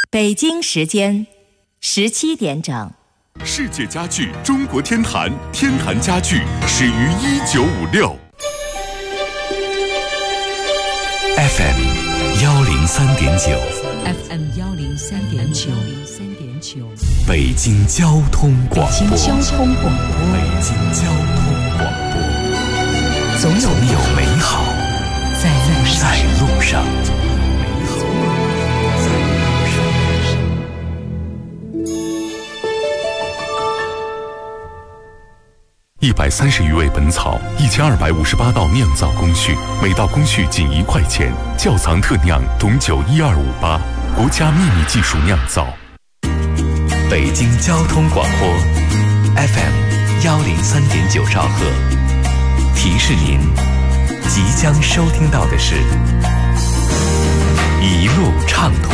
北京时间17点整。 世界家具中国天坛，天坛家具始于1956。FM 103.9，FM 103.9， 北京交通广播， 北京交通广播，总有美好在路上。 130余味本草，1258道酿造工序，每道工序仅1块钱。窖藏特酿董酒12588，国家秘密技术酿造。 北京交通广播 FM 103.9兆赫，提示您，即将收听到的是一路畅通。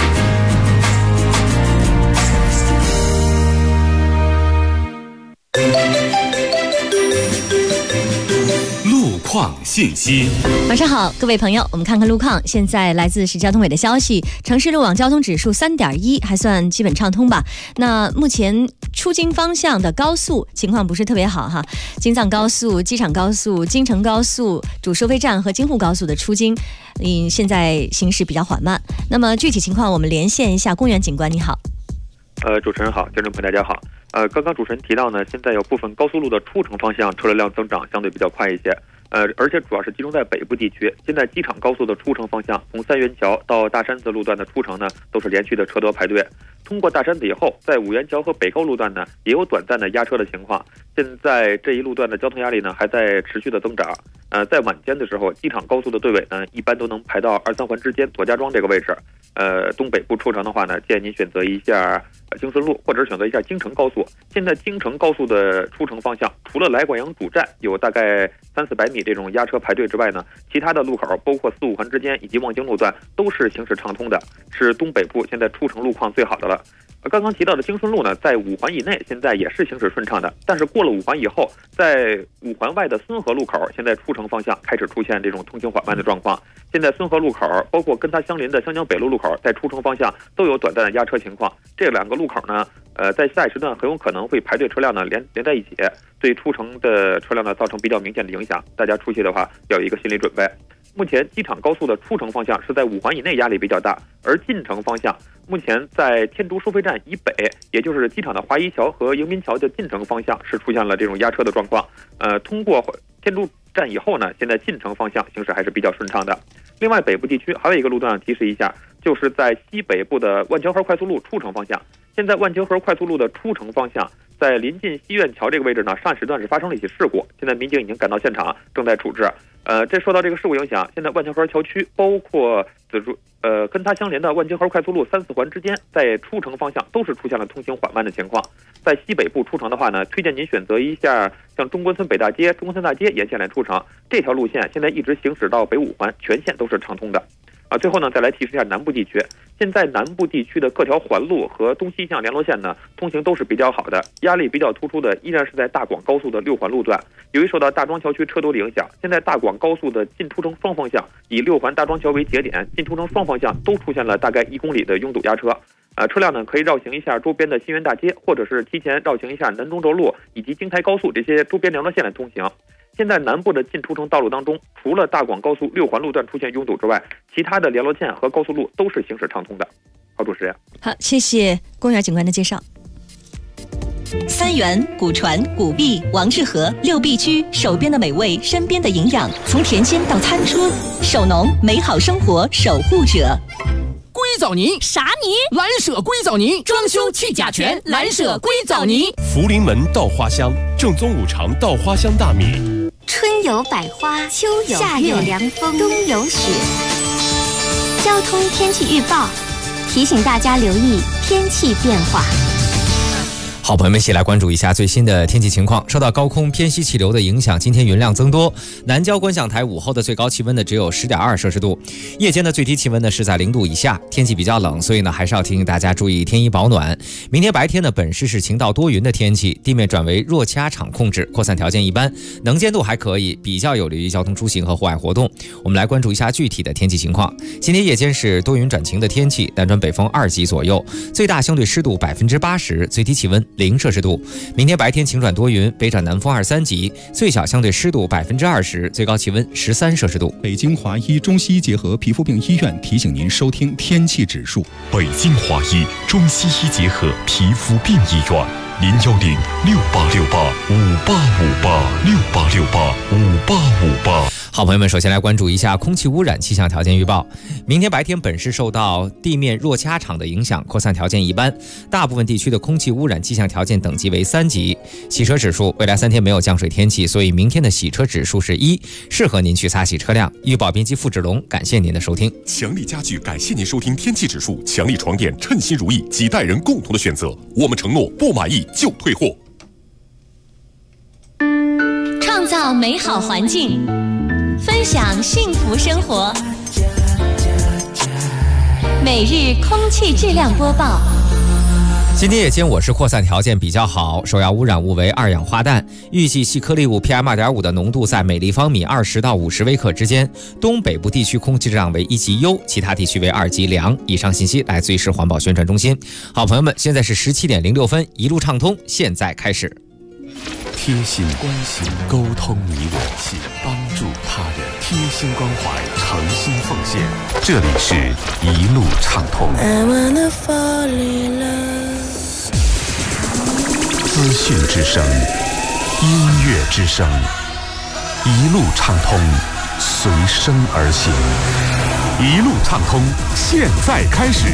路况信息。 晚上好，各位朋友，我们看看路况。现在来自市交通委的消息，城市路网交通指数3.1，还算基本畅通吧。那目前出京方向的高速情况不是特别好哈，京藏高速、机场高速、京承高速、主收费站和京沪高速的出京，现在行驶比较缓慢。那么具体情况，我们连线一下公园警官。你好。 主持人好，听众朋友大家好。刚刚主持人提到呢，现在有部分高速路的出城方向车流量增长相对比较快一些，而且主要是集中在北部地区。现在机场高速的出城方向，从三元桥到大山子路段的出城呢，都是连续的车多排队。通过大山子以后，在五元桥和北高路段呢，也有短暂的压车的情况。现在这一路段的交通压力呢，还在持续的增长。在晚间的时候，机场高速的队尾呢，一般都能排到2、3环之间左家庄这个位置。东北部出城的话呢，建议您选择一下京顺路，或者选择一下京承高速。现在京承高速的出城方向，除了来广阳主站有大概300-400米这种压车排队之外呢，其他的路口包括4、5环之间以及望京路段都是行驶畅通的，是东北部现在出城路况最好的了。刚刚提到的京顺路呢，在5环以内现在也是行驶顺畅的，但是过了5环以后，在5环外的孙河路口，现在出城方向开始出现这种通行缓慢的状况。现在孙河路口包括跟它相邻的湘江北路路口，在出城方向都有短暂的压车情况。这2个路口呢，在下一时段很有可能会排队车辆呢连在一起，对出城的车辆呢造成比较明显的影响。大家出去的话要有一个心理准备。目前机场高速的出城方向是在5环以内压力比较大，而进城方向目前在天竺收费站以北，也就是机场的华夷桥和迎宾桥的进城方向是出现了这种压车的状况。通过天竺站以后呢，现在进城方向行驶还是比较顺畅的。另外，北部地区还有一个路段提示一下，就是在西北部的万桥河快速路出城方向。现在万桥河快速路的出城方向，在临近西苑桥这个位置呢，上时段是发生了一起事故，现在民警已经赶到现场，正在处置。这说到这个事故影响，现在万桥河桥区包括跟它相连的万桥河快速路3、4环之间，在出城方向都是出现了通行缓慢的情况。在西北部出城的话呢，推荐您选择一下像中关村北大街、中关村大街沿线来出城，这条路线现在一直行驶到北5环，全线都是畅通的。最后呢，再来提示一下南部地区。现在南部地区的各条环路和东西向联络线呢，通行都是比较好的，压力比较突出的依然是在大广高速的6环路段。由于受到大庄桥区车多的影响，现在大广高速的进出城双方向以6环大庄桥为节点，进出城双方向都出现了大概1公里的拥堵压车。车辆呢可以绕行一下周边的新源大街，或者是提前绕行一下南中轴路以及京台高速这些周边联络线来通行。现在南部的进出城道路当中，除了大广高速6环路段出现拥堵之外，其他的联络线和高速路都是行驶畅通的。好，主持人。 好，谢谢公园警官的介绍。 三元、古传、古壁、王致和6必居，手边的美味，身边的营养，从甜心到餐桌，手农美好生活守护者。 硅藻泥啥泥？ 蓝舍硅藻泥，装修去甲醛，蓝舍硅藻泥。 福临门稻花香，正宗5常稻花香大米。 春有百花，秋有夏有凉风，冬有雪。交通天气预报提醒大家留意天气变化。 好，朋友们一起来关注一下最新的天气情况。受到高空偏西气流的影响，今天云量增多，南郊观象台午后的最高气温呢只有10.2摄氏度，夜间的最低气温呢是在0度以下，天气比较冷，所以呢还是要提醒大家注意添衣保暖。明天白天呢本市是晴到多云的天气，地面转为弱气压场控制，扩散条件一般，能见度还可以，比较有利于交通出行和户外活动。我们来关注一下具体的天气情况。今天夜间是多云转晴的天气，南转北风2级左右，最大相对湿度80%，最低气温0摄氏度。明天白天晴转多云，北转南风2、3级，最小相对湿度20%，最高气温13摄氏度。 北京华医中西医结合皮肤病医院提醒您收听天气指数。 北京华医中西医结合皮肤病医院，0106868585858，68685858。 好，朋友们，首先来关注一下空气污染气象条件预报。明天白天本市受到地面弱气压场的影响，扩散条件一般，大部分地区的空气污染气象条件等级为3级。洗车指数，未来3天没有降水天气，所以明天的洗车指数是1，适合您去擦洗车辆。预报编辑付志龙，感谢您的收听。 强力家具感谢您收听天气指数，强力床垫称心如意，几代人共同的选择。我们承诺不满意就退货。 创造美好环境，分享幸福生活。每日空气质量播报。 今天夜间我市扩散条件比较好，首要污染物为2氧化氮，预计细颗粒物 PM2.5 的浓度在每立方米20到50微克之间，东北部地区空气质量为1级优，其他地区为2级良。以上信息来自于市环保宣传中心。好，朋友们，现在是17点06分，一路畅通，现在开始。 贴心关心，沟通你我心，帮助他人，贴心关怀，诚心奉献。这里是一路畅通。资讯之声，音乐之声，一路畅通，随声而行。一路畅通，现在开始。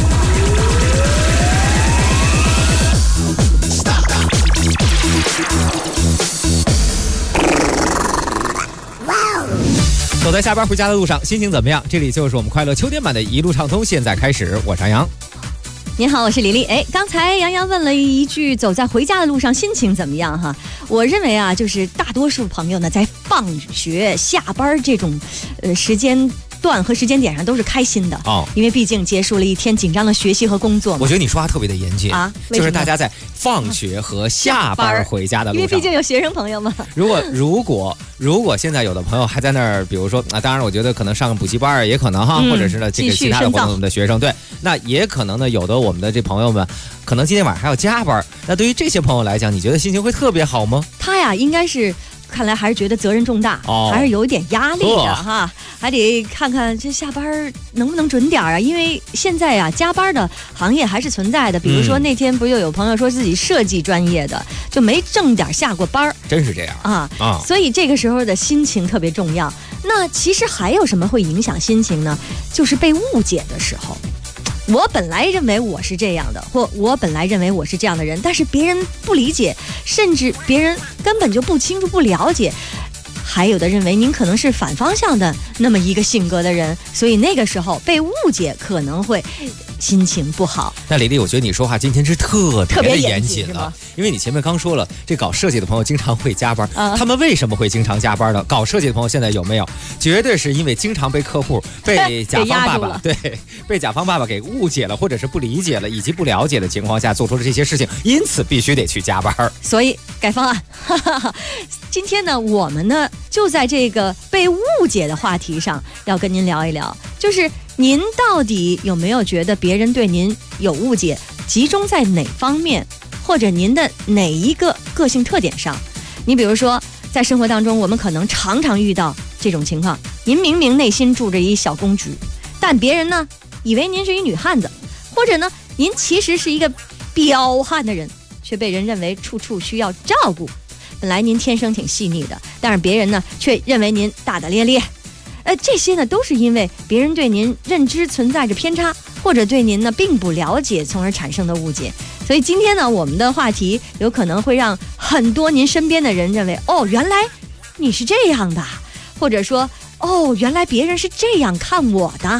走在下班回家的路上，心情怎么样？这里就是我们快乐秋天版的一路畅通，现在开始。我是杨洋。 您好，我是李丽。刚才杨洋问了一句，走在回家的路上心情怎么样哈？我认为啊，就是大多数朋友呢，在放学、下班这种时间段和时间点上都是开心的哦，因为毕竟结束了一天紧张的学习和工作嘛。 我觉得你说话特别的严谨啊，就是大家在放学和下班回家的路上， 因为毕竟有学生朋友嘛。 如果现在有的朋友还在那儿，比如说啊，当然我觉得可能上个补习班也可能哈，或者是呢这个其他的活动的学生，对，那也可能呢有的我们的这朋友们可能今天晚上还要加班。那对于这些朋友来讲，你觉得心情会特别好吗？ 他呀，应该是。看来还是觉得责任重大，还是有一点压力的哈，还得看看这下班能不能准点啊？因为现在呀，加班的行业还是存在的。比如说那天不就有朋友说自己设计专业的，就没正点下过班， 真是这样啊！ 所以这个时候的心情特别重要。那其实还有什么会影响心情呢？就是被误解的时候。我本来认为我是这样的，或我本来认为我是这样的人，但是别人不理解，甚至别人根本就不清楚、不了解。还有的认为您可能是反方向的那么一个性格的人，所以那个时候被误解可能会心情不好。 那李丽，我觉得你说话今天是特别的严谨了，因为你前面刚说了，这搞设计的朋友经常会加班，他们为什么会经常加班呢？搞设计的朋友现在有没有？绝对是因为经常被客户、被甲方爸爸被甲方爸爸给误解了，或者是不理解了，以及不了解的情况下做出了这些事情，因此必须得去加班。 所以改方案。今天呢，我们呢就在这个被误解的话题上要跟您聊一聊，就是您到底有没有觉得别人对您有误解，集中在哪方面，或者您的哪一个个性特点上？你比如说在生活当中，我们可能常常遇到这种情况，您明明内心住着一小公举，但别人呢以为您是一女汉子，或者呢您其实是一个彪悍的人，却被人认为处处需要照顾。本来您天生挺细腻的，但是别人呢却认为您大大咧咧。这些呢都是因为别人对您认知存在着偏差，或者对您呢并不了解，从而产生的误解。所以今天呢，我们的话题有可能会让很多您身边的人认为，哦，原来你是这样的，或者说，哦，原来别人是这样看我的。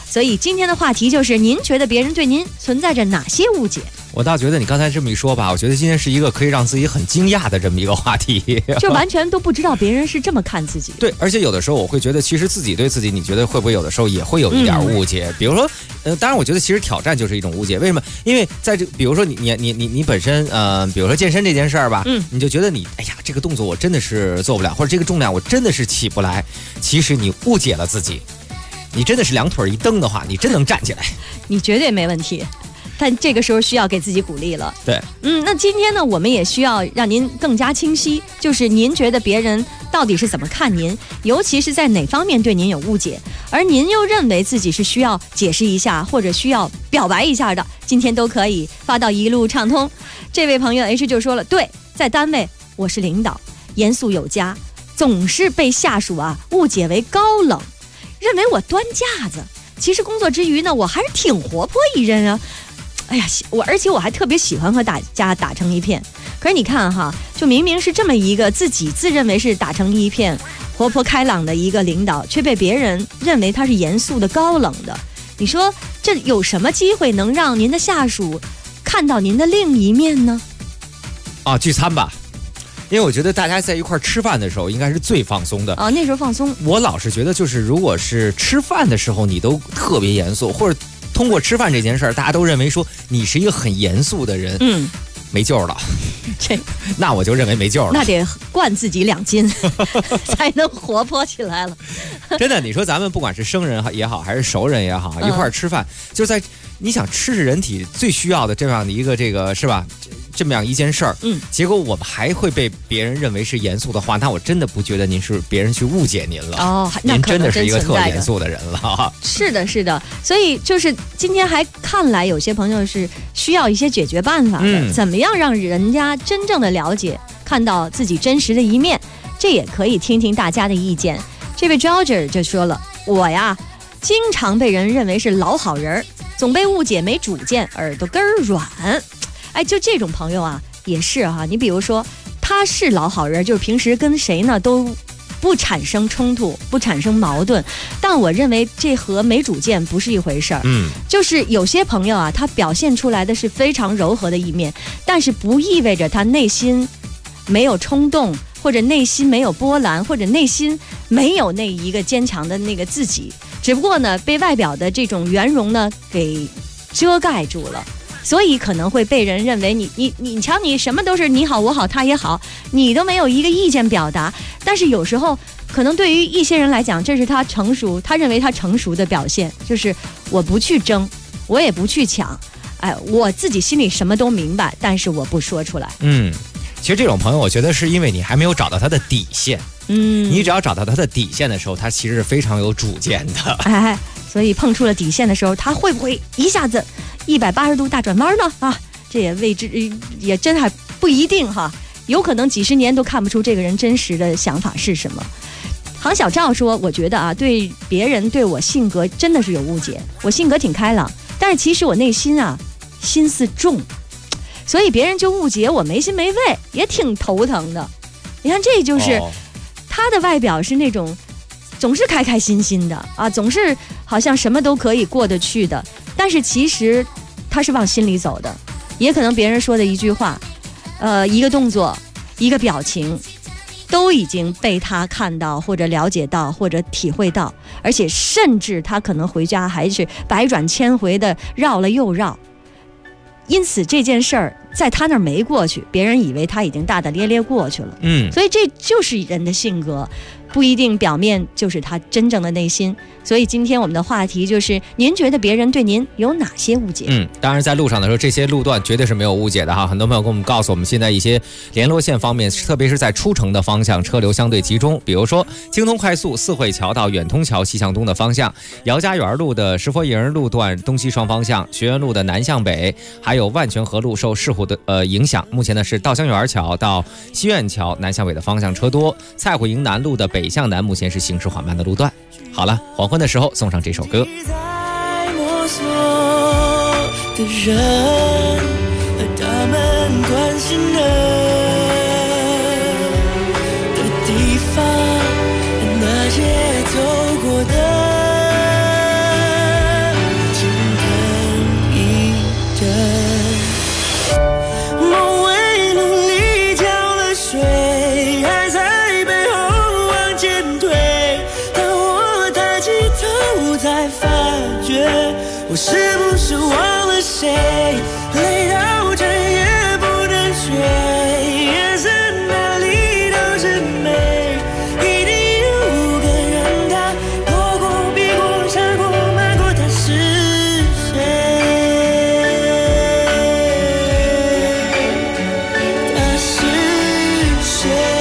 所以今天的话题就是您觉得别人对您存在着哪些误解？ 我倒觉得你刚才这么一说吧，我觉得今天是一个可以让自己很惊讶的这么一个话题， 就完全都不知道别人是这么看自己。 对，而且有的时候我会觉得，其实自己对自己，你觉得会不会有的时候也会有一点误解？比如说，当然，我觉得其实挑战就是一种误解。为什么？因为在这，比如说你本身，比如说健身这件事儿吧，你就觉得你，哎呀，这个动作我真的是做不了，或者这个重量我真的是起不来。其实你误解了自己，你真的是两腿一蹬的话，你真能站起来， 你绝对没问题。但这个时候需要给自己鼓励了。 对， 那今天呢，我们也需要让您更加清晰，就是您觉得别人到底是怎么看您，尤其是在哪方面对您有误解，而您又认为自己是需要解释一下或者需要表白一下的，今天都可以发到一路畅通。这位朋友 H 就说了，对，在单位我是领导，严肃有加，总是被下属误解为高冷，认为我端架子。其实工作之余呢，我还是挺活泼一人啊。哎呀，而且我还特别喜欢和大家打成一片。可是你看哈，就明明是这么一个自己自认为是打成一片、活泼开朗的一个领导，却被别人认为他是严肃的、高冷的。你说这有什么机会能让您的下属看到您的另一面呢？ 聚餐吧。因为我觉得大家在一块吃饭的时候应该是最放松的那时候放松。 我老是觉得就是如果是吃饭的时候你都特别严肃，或者通过吃饭这件事儿大家都认为说你是一个很严肃的人，没救了。那我就认为没救了， 那得灌自己2斤才能活泼起来了。 真的，你说咱们不管是生人也好还是熟人也好，一块吃饭就在你想吃是人体最需要的这样的一个这个是吧，这么样一件事儿，结果我们还会被别人认为是严肃的话，那我真的不觉得您是别人去误解您了那您真的是一个特严肃的人了。 是的，是的，所以就是今天还看来有些朋友是需要一些解决办法的，怎么样让人家真正的了解，看到自己真实的一面，这也可以听听大家的意见。这位 George 就说了，我呀经常被人认为是老好人，总被误解没主见，耳朵根儿软。就这种朋友也是你比如说他是老好人，就是平时跟谁呢都不产生冲突，不产生矛盾，但我认为这和没主见不是一回事儿。就是有些朋友他表现出来的是非常柔和的一面，但是不意味着他内心没有冲动，或者内心没有波澜，或者内心没有那一个坚强的那个自己，只不过呢被外表的这种圆融呢给遮盖住了，所以可能会被人认为你瞧，你什么都是你好我好他也好，你都没有一个意见表达。但是有时候可能对于一些人来讲，这是他成熟，他认为他成熟的表现，就是我不去争，我也不去抢，我自己心里什么都明白，但是我不说出来。 其实这种朋友我觉得是因为你还没有找到他的底线。你只要找到他的底线的时候，他其实是非常有主见的。 所以碰触了底线的时候，他会不会一下子180度大转弯呢？这也未知，也真还不一定有可能几十年都看不出这个人真实的想法是什么。杭小赵说，我觉得对别人对我性格真的是有误解，我性格挺开朗，但是其实我内心心思重，所以别人就误解我没心没肺，也挺头疼的。你看，这就是他的外表是那种总是开开心心的总是好像什么都可以过得去的，但是其实他是往心里走的。也可能别人说的一句话，一个动作，一个表情，都已经被他看到或者了解到或者体会到，而且甚至他可能回家还是百转千回的绕了又绕。因此这件事儿在他那儿没过去，别人以为他已经大大咧咧过去了。所以这就是人的性格，不一定表面就是他真正的内心。所以今天我们的话题就是，您觉得别人对您有哪些误解？ 当然在路上的时候，这些路段绝对是没有误解的很多朋友跟我们告诉我们，现在一些联络线方面，特别是在出城的方向，车流相对集中。比如说京通快速四惠桥到远通桥西向东的方向，姚家园路的石佛营路段东西双方向，学院路的南向北，还有万泉河路受事故的影响，目前呢是稻香园桥到西苑桥南向北的方向车多，蔡虎营南路的北向南目前是行驶缓慢的路段。好了，黄昏的时候送上这首歌。 在摸索的人和他们关心的地方，那些走过的我是不是忘了谁？累到整夜不能睡，眼神哪里都是美，一定有个人他躲过、避过、闪过、瞒过，他是谁？他是谁？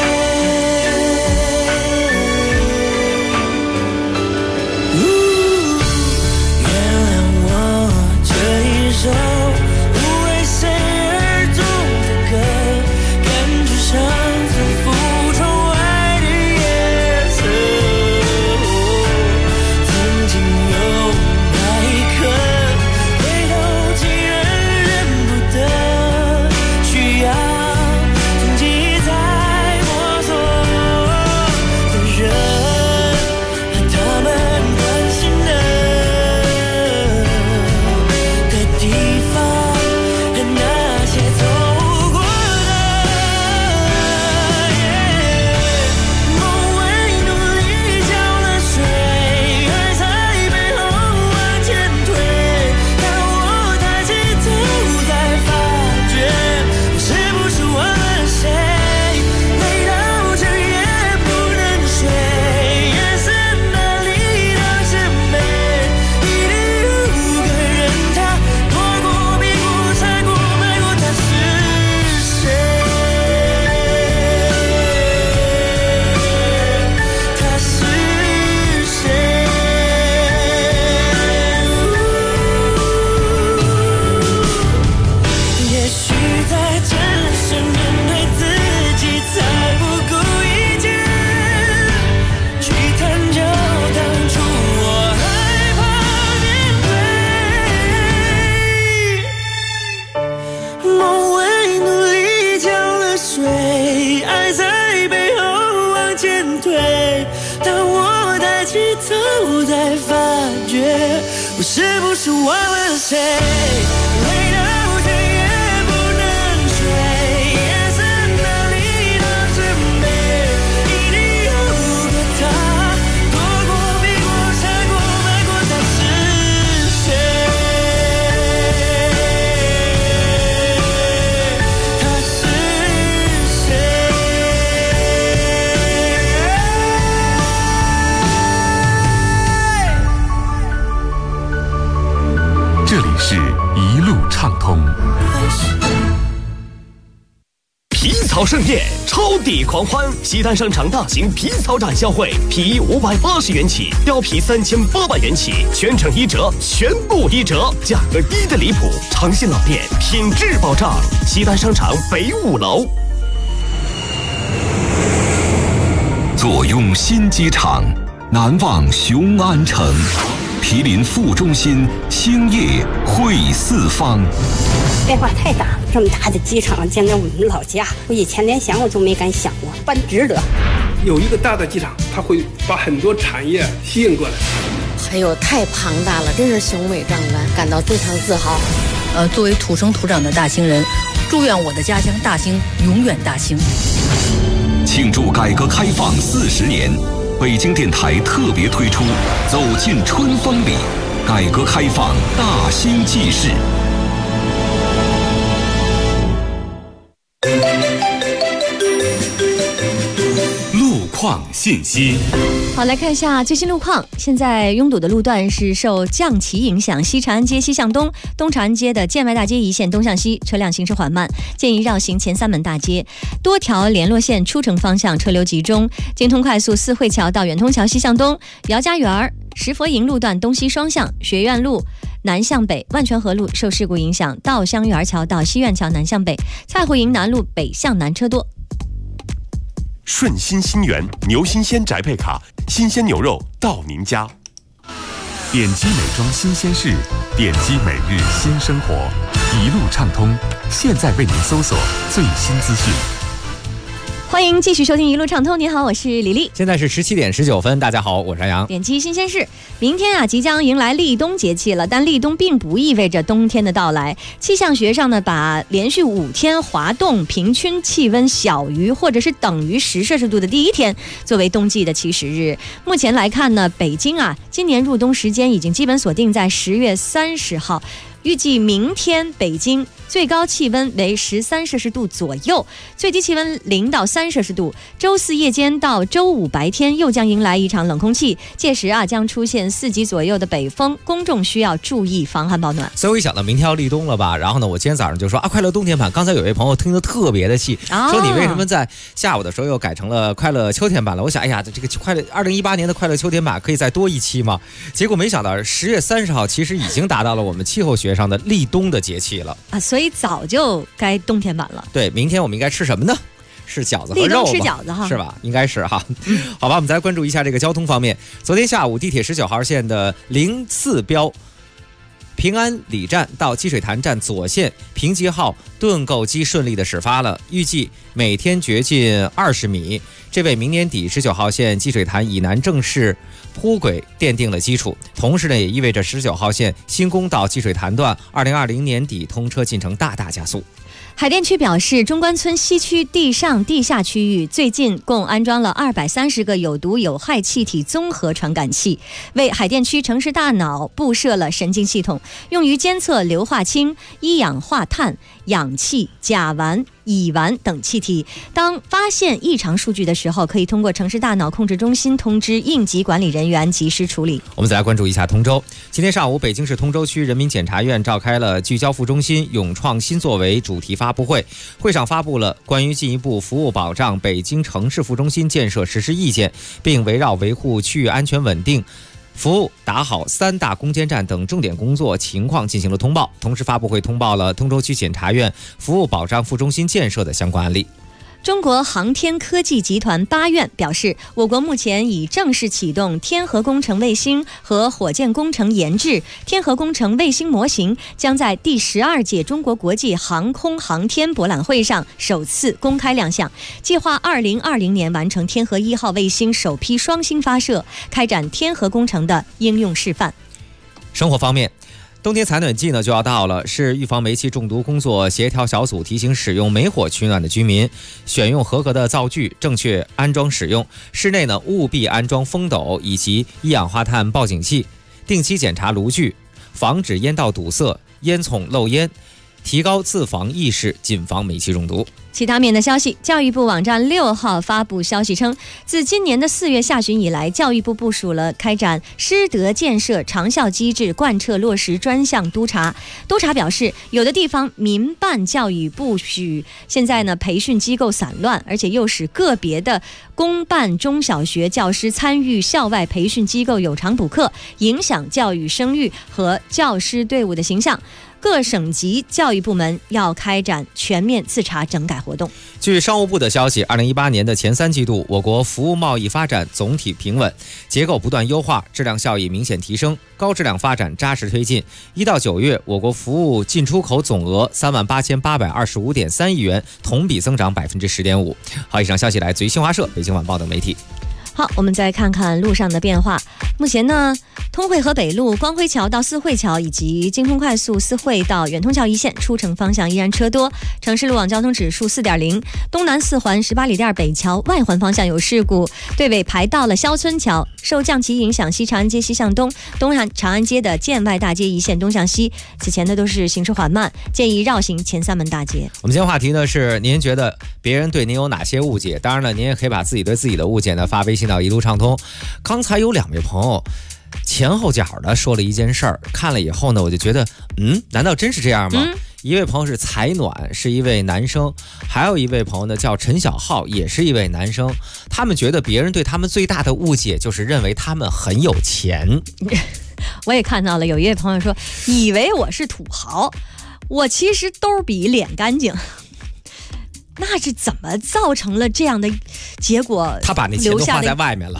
是不是忘了谁？累到整夜不能睡，眼神哪里都是美，一定有个他躲过、避过、闪过、瞒过，他是谁？他是谁？ 这里是一路畅通。 皮草盛宴，超抵狂欢！西单商场大型皮草展销会，皮衣580元起，貂皮3800元起，全程1折，全部1折，价格低的离谱，长线老店，品质保障。西单商场北5楼。 坐拥新机场，难忘雄安城。毗邻副中心，兴业汇四方。 变化太大，这么大的机场建在我们老家，我以前连想我都没敢想过，办值得。 有一个大的机场，它会把很多产业吸引过来。 哎呦，太庞大了，真是雄伟壮观，感到非常自豪。 作为土生土长的大兴人，祝愿我的家乡大兴永远大兴。 庆祝改革开放40年。北京电台特别推出《走进春风里》，改革开放大兴纪事。 路况信息。 好，来看一下最新路况。现在拥堵的路段是受降旗影响，西长安街西向东、东长安街的建外大街一线东向西车辆行驶缓慢，建议绕行前三门大街。多条联络线出城方向车流集中，京通快速四惠桥到远通桥西向东、姚家园、石佛营路段东西双向、学院路南向北、万泉河路受事故影响，稻香园桥到西苑桥南向北、蔡湖营南路北向南车多。 顺心新源牛新鲜宅配卡，新鲜牛肉到您家。 点击美妆新鲜事，点击每日新生活，一路畅通。现在为您搜索最新资讯。 欢迎继续收听一路畅通。你好，我是李丽。 现在是17点19分，大家好，我是安阳。 点击新鲜事，明天啊即将迎来立冬节气了，但立冬并不意味着冬天的到来。气象学上呢，把连续5天滑动平均气温小于或者是等于10摄氏度的第一天作为冬季的起始日。目前来看呢，北京啊今年入冬时间已经基本锁定在10月30号。预计明天北京最高气温为13摄氏度左右，最低气温0到3摄氏度。周四夜间到周五白天又将迎来一场冷空气，届时啊将出现4级左右的北风，公众需要注意防寒保暖。 所以我一想到明天要立冬了吧，然后呢，我今天早上就说啊，快乐冬天版。刚才有位朋友听得特别的气，说你为什么在下午的时候又改成了快乐秋天版了？我想，哎呀，这个快乐2018年的快乐秋天版可以再多一期吗？结果没想到10月30号其实已经达到了我们气候学上的立冬的节气了啊，所以早就该冬天版了。 对，明天我们应该吃什么呢？是饺子和肉吗？ 立冬吃饺子哈， 是吧？应该是哈。好吧，我们再来关注一下这个交通方面。昨天下午，地铁19号线的04标平安里站到积水潭站左线平吉号盾构机顺利的始发了，预计每天掘进20米，这为明年底19号线积水潭以南正式铺轨奠定了基础。同时呢，也意味着19号线新宫到积水潭段2020年底通车进程大大加速。 海淀区表示，中关村西区地上地下区域最近共安装了230个有毒有害气体综合传感器，为海淀区城市大脑布设了神经系统，用于监测硫化氢、一氧化碳、氧气、甲烷、乙烷等气体。当发现异常数据的时候，可以通过城市大脑控制中心通知应急管理人员及时处理。 我们再来关注一下通州。今天上午，北京市通州区人民检察院召开了聚焦副中心勇创新作为主题发布会，会上发布了关于进一步服务保障北京城市副中心建设实施意见，并围绕维护区域安全稳定、服务打好3大攻坚战等重点工作情况进行了通报。同时，发布会通报了通州区检察院服务保障副中心建设的相关案例。 中国航天科技集团8院表示，我国目前已正式启动天河工程卫星和火箭工程研制，天河工程卫星模型将在第12届中国国际航空航天博览会上首次公开亮相，计划2020年完成天河1号卫星首批双星发射，开展天河工程的应用示范。 生活方面，冬天采暖季呢就要到了，市预防煤气中毒工作协调小组提醒使用煤火取暖的居民，选用合格的灶具，正确安装使用。室内呢务必安装风斗以及一氧化碳报警器，定期检查炉具，防止烟道堵塞、烟囱漏烟，提高自防意识，谨防煤气中毒。 其他面的消息，教育部网站6号发布消息称，自今年的4月下旬以来，教育部部署了开展师德建设长效机制贯彻落实专项督查。督查表示，有的地方民办教育不许，现在呢培训机构散乱，而且又使个别的公办中小学教师参与校外培训机构有偿补课，影响教育声誉和教师队伍的形象。各省级教育部门要开展全面自查整改活动。 据商务部的消息，2018年的前3季度，我国服务贸易发展总体平稳，结构不断优化，质量效益明显提升，高质量发展扎实推进。1到9月，我国服务进出口总额38825.3亿元，同比增长10.5%。好，以上消息来自于新华社、北京晚报等媒体。 好，我们再看看路上的变化。目前呢，通惠河北路光辉桥到四惠桥以及京通快速四惠到远通桥一线出城方向依然车多，城市路网交通指数4.0。东南4环18里店北桥外环方向有事故，队尾排到了肖村桥，受降旗影响，西长安街西向东、长安街的建外大街一线东向西，此前呢都是行驶缓慢，建议绕行前3门大街。 我们今天话题呢是您觉得别人对您有哪些误解？当然了，您也可以把自己对自己的误解呢发微信到一路畅通。刚才有2位朋友前后脚的说了一件事儿，看了以后呢，我就觉得，难道真是这样吗？一位朋友是采暖，是一位男生，还有一位朋友呢叫陈小浩，也是一位男生。他们觉得别人对他们最大的误解就是认为他们很有钱。 我也看到了，有一位朋友说，以为我是土豪，我其实兜比脸干净。那是怎么造成了这样的结果？ 他把那钱都花在外面了。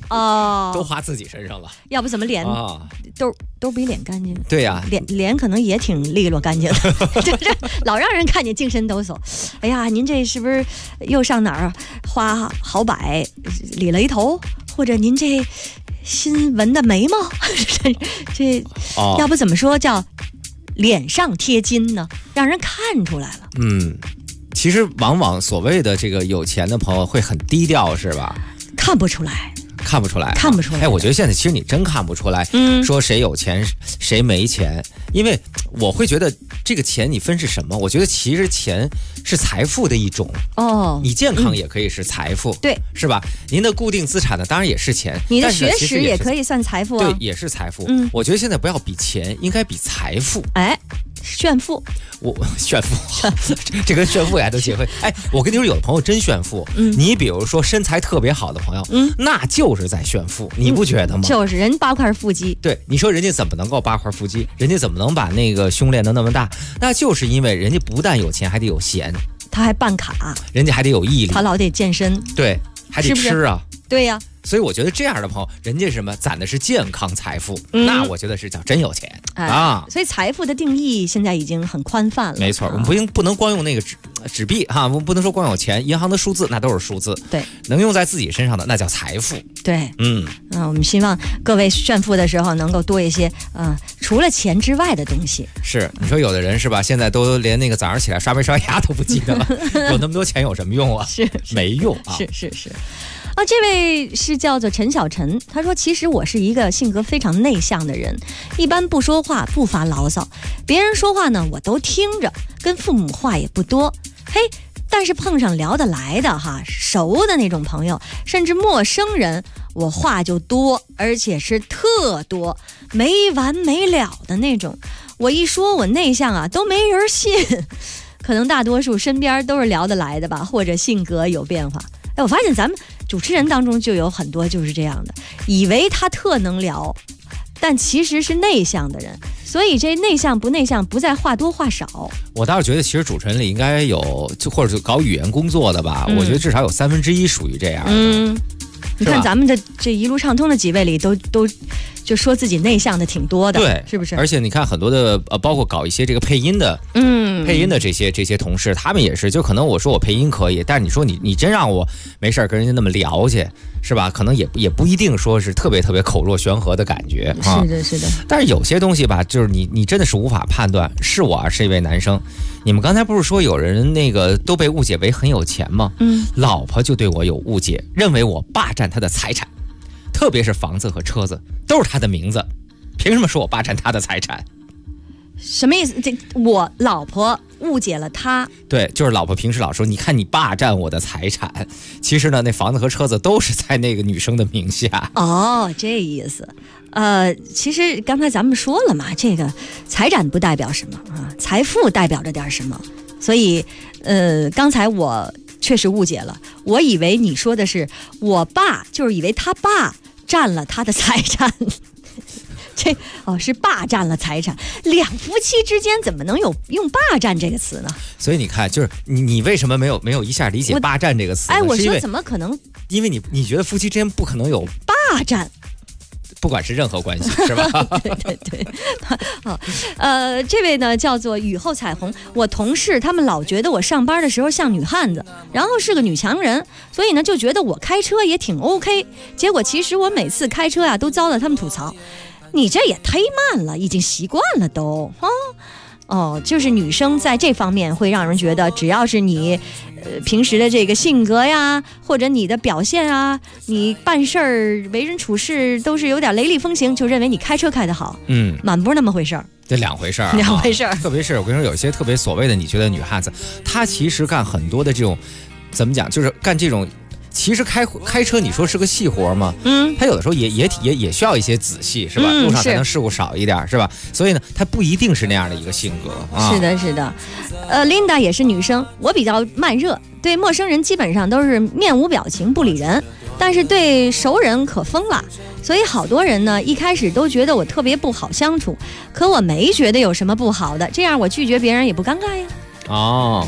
哦， 都花自己身上了。 要不怎么脸都比脸干净？ 对呀， 脸可能也挺利落干净的，就是老让人看见净身抖擞。哎呀，您这是不是又上哪儿花好百理了一头？或者您这新纹的眉毛，这要不怎么说叫脸上贴金呢？让人看出来了。 其实往往所谓的这个有钱的朋友会很低调，是吧？ 看不出来。 看不出来。 哎， 我觉得现在其实你真看不出来，说谁有钱谁没钱，因为我会觉得这个钱你分是什么？我觉得其实钱是财富的一种哦，你健康也可以是财富， 对， 是吧？您的固定资产呢，当然也是钱， 你的学识也可以算财富啊， 对，也是财富。我觉得现在不要比钱，应该比财富。 哎。炫富， 炫富，这跟炫富呀都结合。哎，我跟你说，有的朋友真炫富，你比如说身材特别好的朋友，那就是在炫富，你不觉得吗？ 就是人8块腹肌， 对，你说人家怎么能够8块腹肌？人家怎么能把那个胸练得那么大？那就是因为人家不但有钱，还得有闲， 他还办卡， 人家还得有毅力， 他老得健身， 对，还得吃啊， 对呀。 所以我觉得这样的朋友，人家什么攒的是健康财富，那我觉得是叫真有钱啊。 所以财富的定义现在已经很宽泛了。 没错，我们不能光用那个纸币哈，我们不能说光有钱，银行的数字那都是数字， 对， 能用在自己身上的那叫财富。 对，我们希望各位炫富的时候能够多一些除了钱之外的东西。 是，你说有的人是吧？现在都连那个早上起来刷没刷牙都不记得了，有那么多钱有什么用啊？ 是没用啊！ 是。这位是叫做陈小陈，他说其实我是一个性格非常内向的人，一般不说话不发牢骚，别人说话呢我都听着，跟父母话也不多，嘿，但是碰上聊得来的哈，熟的那种朋友，甚至陌生人，我话就多，而且是特多，没完没了的那种。我一说我内向啊，都没人信，可能大多数身边都是聊得来的吧，或者性格有变化。我发现咱们主持人当中就有很多就是这样的，以为他特能聊，但其实是内向的人，所以这内向不内向不在话多话少。 我倒是觉得其实主持人里应该有，就或者是搞语言工作的吧，我觉得至少有1/3属于这样的。 你看咱们的这一路畅通的几位里都就说自己内向的挺多的， 对， 是不是？ 而且你看很多的包括搞一些这个配音的，配音的这些同事，他们也是，就可能我说我配音可以，但是你说你真让我没事跟人家那么聊去，是吧？可能也不一定说是特别口若悬河的感觉。 是的。 但是有些东西吧，就是你真的是无法判断。是我是一位男生，你们刚才不是说有人那个都被误解为很有钱吗？老婆就对我有误解，认为我霸占他的财产，特别是房子和车子都是他的名字，凭什么说我霸占他的财产？ 什么意思？这我老婆误解了他。 对，就是老婆平时老说，你看你霸占我的财产，其实呢，那房子和车子都是在那个女生的名下。 哦，这意思。其实刚才咱们说了嘛，这个财产不代表什么啊，财富代表着点什么。所以，刚才我确实误解了，我以为你说的是我爸，就是以为他爸占了他的财产。是霸占了财产，两夫妻之间怎么能有用霸占这个词呢？ 所以你看，就是你为什么没有一下理解霸占这个词呢？ 我说怎么可能？ 因为你觉得夫妻之间不可能有霸占。 不管是任何关系，是吧？ 对。这位呢叫做雨后彩虹，我同事他们老觉得我上班的时候像女汉子，然后是个女强人，所以呢就觉得我开车也挺 OK。结果其实我每次开车都遭到他们吐槽，你这也忒慢了，已经习惯了都就是女生在这方面会让人觉得，只要是你平时的这个性格呀，或者你的表现啊，你办事儿为人处事都是有点雷厉风行，就认为你开车开得好，满不是那么回事儿。 这两回事儿，特别是我跟你说，有些特别所谓的你觉得女汉子，她其实干很多的这种，怎么讲，就是干这种。其实开车你说是个细活吗？他有的时候也需要一些仔细，是吧？路上才能事故少一点，是吧？所以呢，他不一定是那样的一个性格啊。 是的。Linda 也是女生，我比较慢热，对陌生人基本上都是面无表情不理人，但是对熟人可疯了。所以好多人呢一开始都觉得我特别不好相处，可我没觉得有什么不好的，这样我拒绝别人也不尴尬呀。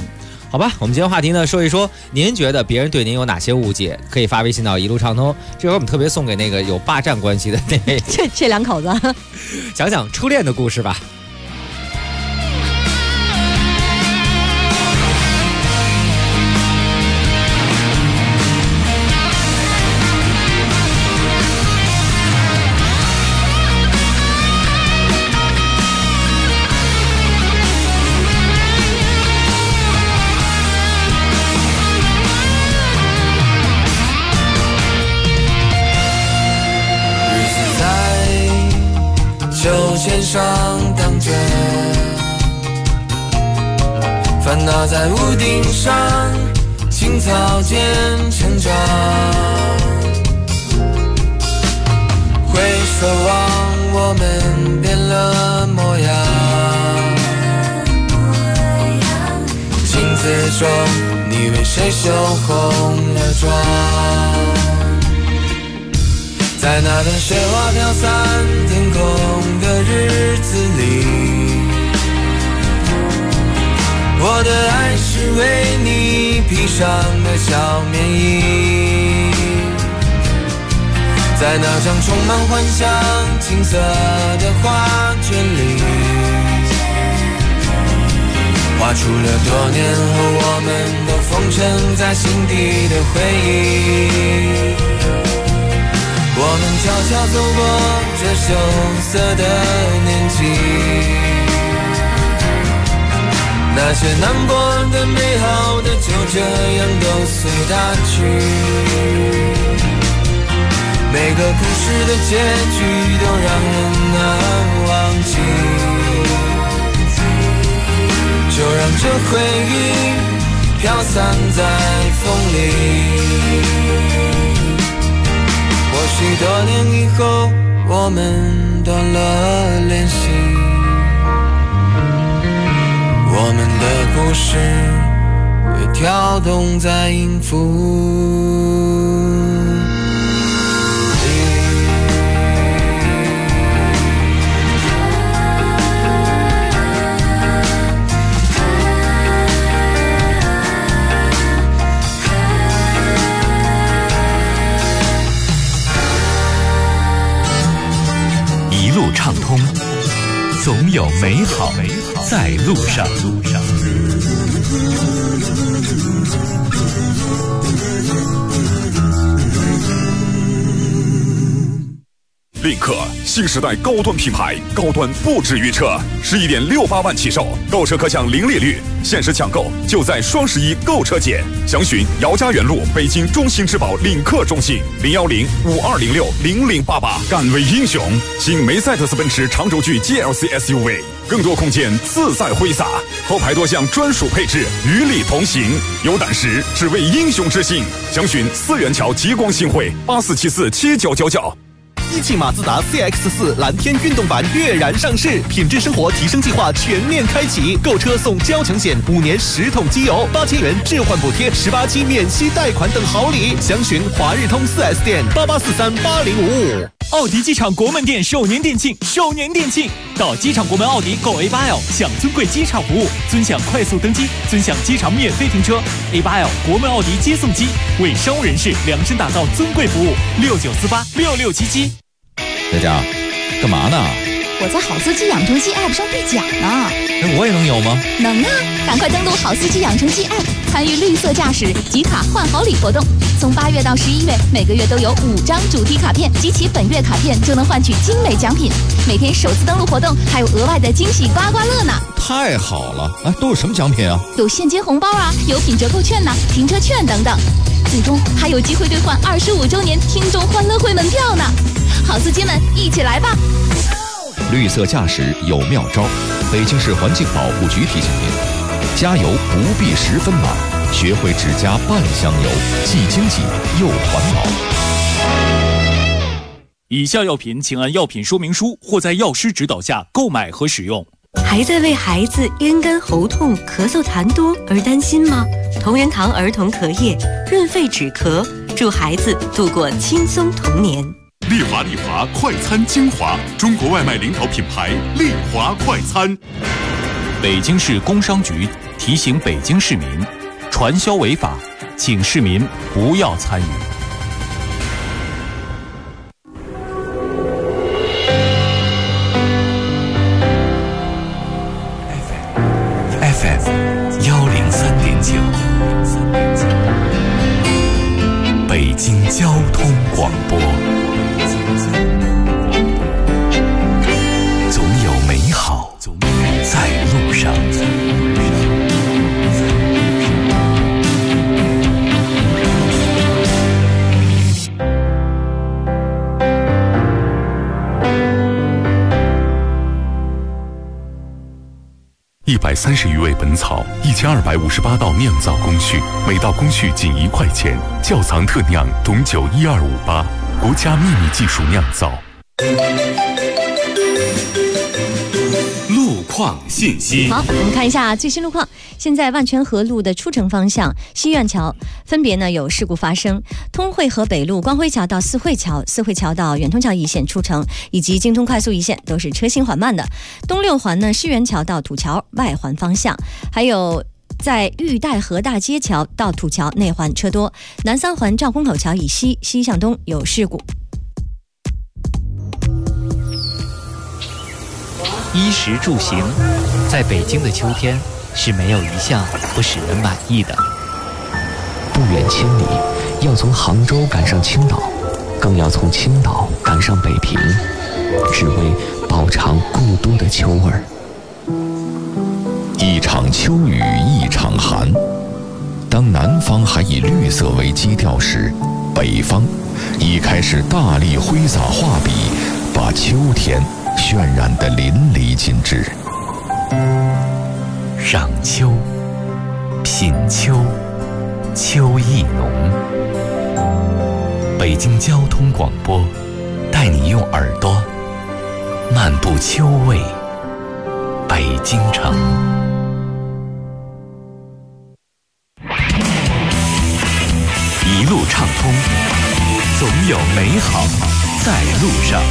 好吧，我们今天话题呢，说一说您觉得别人对您有哪些误解，可以发微信到一路畅通。这回我们特别送给那个有霸占关系的那这两口子， 讲讲初恋的故事吧。 秋千上荡着，烦恼在屋顶上，青草间成长。回首望，我们变了模样。镜子中，你为谁羞红了妆？在那段雪花飘散天空的日子里，我的爱是为你披上的小棉衣。在那张充满幻想青涩的画卷里，画出了多年后我们都封存在心底的回忆。我们悄悄走过这羞涩的年纪，那些难过的美好的就这样都随它去，每个故事的结局都让人难忘记，就让这回忆飘散在风里。或许多年以后，我们断了联系，我们的故事会跳动在音符。 一路畅通，总有美好在路上。 领克新时代高端品牌，高端不止于车，11.68万起售，购车可享零利率，限时抢购就在双11购车节。详询姚家园路北京中心之宝领克中心010-5206-0088。敢为英雄，新梅赛德斯奔驰长轴距 GLC SUV， 更多空间自在挥洒，后排多项专属配置与你同行。有胆识，只为英雄之心。详询四元桥极光新汇84747999。 一汽马自达 CX-4 蓝天运动版跃然上市，品质生活提升计划全面开启，购车送交强险，5年10桶机油，8000元置换补贴，18期免息贷款等好礼。详询华日通 4S 店88438055。奥迪机场国门店首年店庆，到机场国门奥迪购 A8L 享尊贵机场服务，尊享快速登机，尊享机场免费停车。A8L 国门奥迪接送机为商务人士量身打造尊贵服务，69486677。 佳佳，干嘛呢？ 我在好司机养成记 App 上兑奖呢。 我也能有吗？ 能啊！赶快登录好司机养成记 App， 参与绿色驾驶集卡换好礼活动。从8月到11月，每个月都有5张主题卡片，集齐本月卡片就能换取精美奖品。每天首次登录活动还有额外的惊喜刮刮乐呢！ 太好了！哎，都有什么奖品啊？有现金红包啊，有品折扣券呐，停车券等等。最终还有机会兑换25周年听众欢乐会门票呢！好司机们，一起来吧！ 绿色驾驶有妙招，北京市环境保护局提醒您：加油不必10分满，学会只加半箱油，既经济又环保。 以下药品请按药品说明书或在药师指导下购买和使用。 还在为孩子咽干喉痛、咳嗽痰多而担心吗？同仁堂儿童咳液润肺止咳，助孩子度过轻松童年。 丽华快餐精华，中国外卖领导品牌丽华快餐。 北京市工商局提醒北京市民， 传销违法，请市民不要参与。 FM103.9，北京交通广播。总有美好在路上。 130余味本草，1258道酿造工序，每道工序仅1块钱。窖藏特酿董酒12588，国家秘密技术酿造。 路况信息。 好，我们看一下最新路况。现在万泉河路的出城方向西苑桥分别呢有事故发生，通惠河北路光辉桥到四惠桥、四惠桥到远通桥一线出城，以及京通快速一线都是车行缓慢的。东六环呢，世园桥到土桥外环方向，还有在玉带河大街桥到土桥内环车多。南三环赵公口桥以西西向东有事故。 衣食住行，在北京的秋天是没有一项不使人满意的。 不远千里，要从杭州赶上青岛，更要从青岛赶上北平，只为饱尝故都的秋味儿。 一场秋雨一场寒，当南方还以绿色为基调时，北方已开始大力挥洒画笔，把秋天渲染得淋漓尽致。 赏秋，品秋，秋意浓。北京交通广播带你用耳朵漫步秋味北京城。一路畅通，总有美好在路上。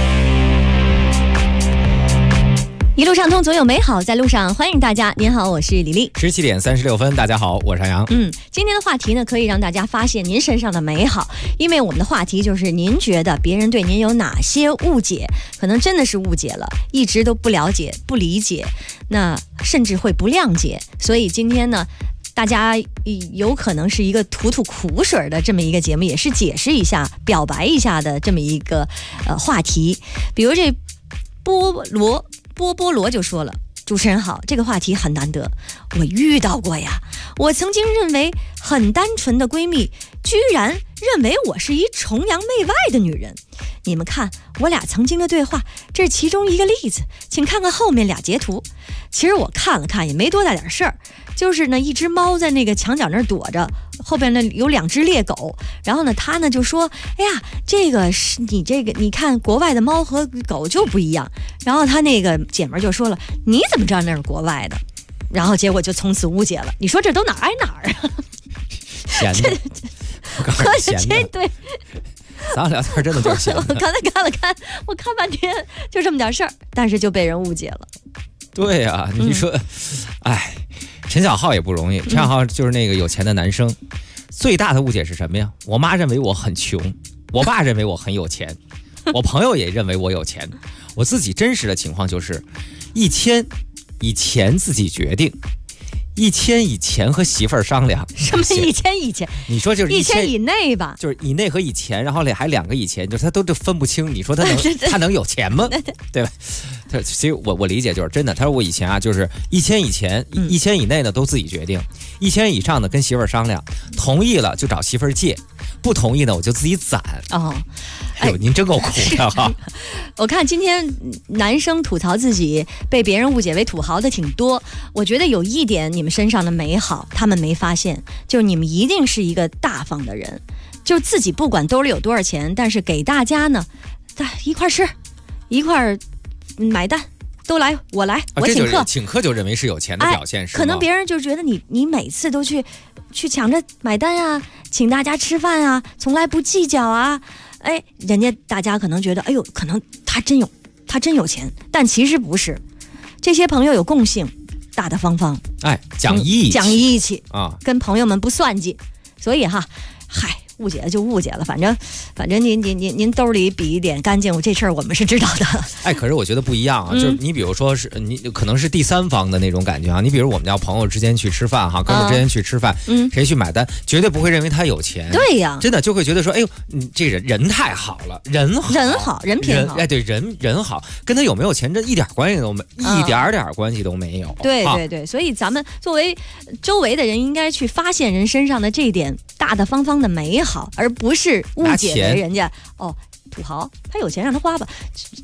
一路畅通，总有美好在路上。欢迎大家，您好，我是李丽。 17点36分，大家好，我是杨洋。 今天的话题呢，可以让大家发现您身上的美好，因为我们的话题就是您觉得别人对您有哪些误解，可能真的是误解了，一直都不了解、不理解，那甚至会不谅解。所以今天呢，大家有可能是一个吐苦水的这么一个节目，也是解释一下、表白一下的这么一个话题。比如这波罗就说了，主持人好，这个话题很难得，我遇到过呀。我曾经认为很单纯的闺蜜，居然认为我是一崇洋媚外的女人。你们看我俩曾经的对话，这是其中一个例子，请看看后面俩截图。其实我看了看也没多大点事儿，就是呢一只猫在那个墙角那儿躲着，后边呢有2只猎狗，然后呢他呢就说，哎呀，这个是你看国外的猫和狗就不一样。然后他那个姐们就说了，你怎么知道那是国外的？然后结果就从此误解了。你说这都哪儿挨哪儿啊？ 闲的， 这对。 咱俩聊天真的就是闲的。 我刚才我看半天就这么点事儿，但是就被人误解了。 对呀，你说，哎，陈小浩也不容易。陈小浩就是那个有钱的男生，最大的误解是什么呀？我妈认为我很穷，我爸认为我很有钱，我朋友也认为我有钱。我自己真实的情况就是，1000以前自己决定，1000以前和媳妇儿商量。 什么1000以前？ 你说就是 1000以内吧？ 就是以内和以前，然后还2个以前，就是他都分不清。你说他能有钱吗？对吧？其实我理解就是真的。他说我以前啊，就是1000以前，1000以内呢都自己决定，1000以上呢跟媳妇儿商量，同意了就找媳妇儿借，不同意呢我就自己攒。哦，哎呦，您真够苦的哈！ 我看今天男生吐槽自己被别人误解为土豪的挺多，我觉得有一点你们身上的美好，他们没发现，就是你们一定是一个大方的人，就自己不管兜里有多少钱，但是给大家呢，一块吃，一块买单，都来，我来，我请客。 请客就认为是有钱的表现，是吗？ 可能别人就觉得你每次都去抢着买单啊，请大家吃饭啊，从来不计较啊。哎，人家大家可能觉得，哎呦，可能他真有钱，但其实不是。这些朋友有共性， 大大方方， 哎，讲义气， 讲义气啊， 跟朋友们不算计，所以哈，嗨。误解了就误解了，反正您兜里比一点干净，这事儿我们是知道的。 哎，可是我觉得不一样啊，就是你比如说是你可能是第三方的那种感觉啊，你比如我们叫朋友之间去吃饭哈，哥们之间去吃饭，谁去买单，绝对不会认为他有钱， 对呀， 真的就会觉得说，哎呦，你这人太好了，人好， 人品好， 哎，对，人好，跟他有没有钱这一点关系都没，一点关系都没有。 对对对，所以咱们作为周围的人，应该去发现人身上的这一点大大方方的美好。而不是误解为人家哦，土豪他有钱让他花吧，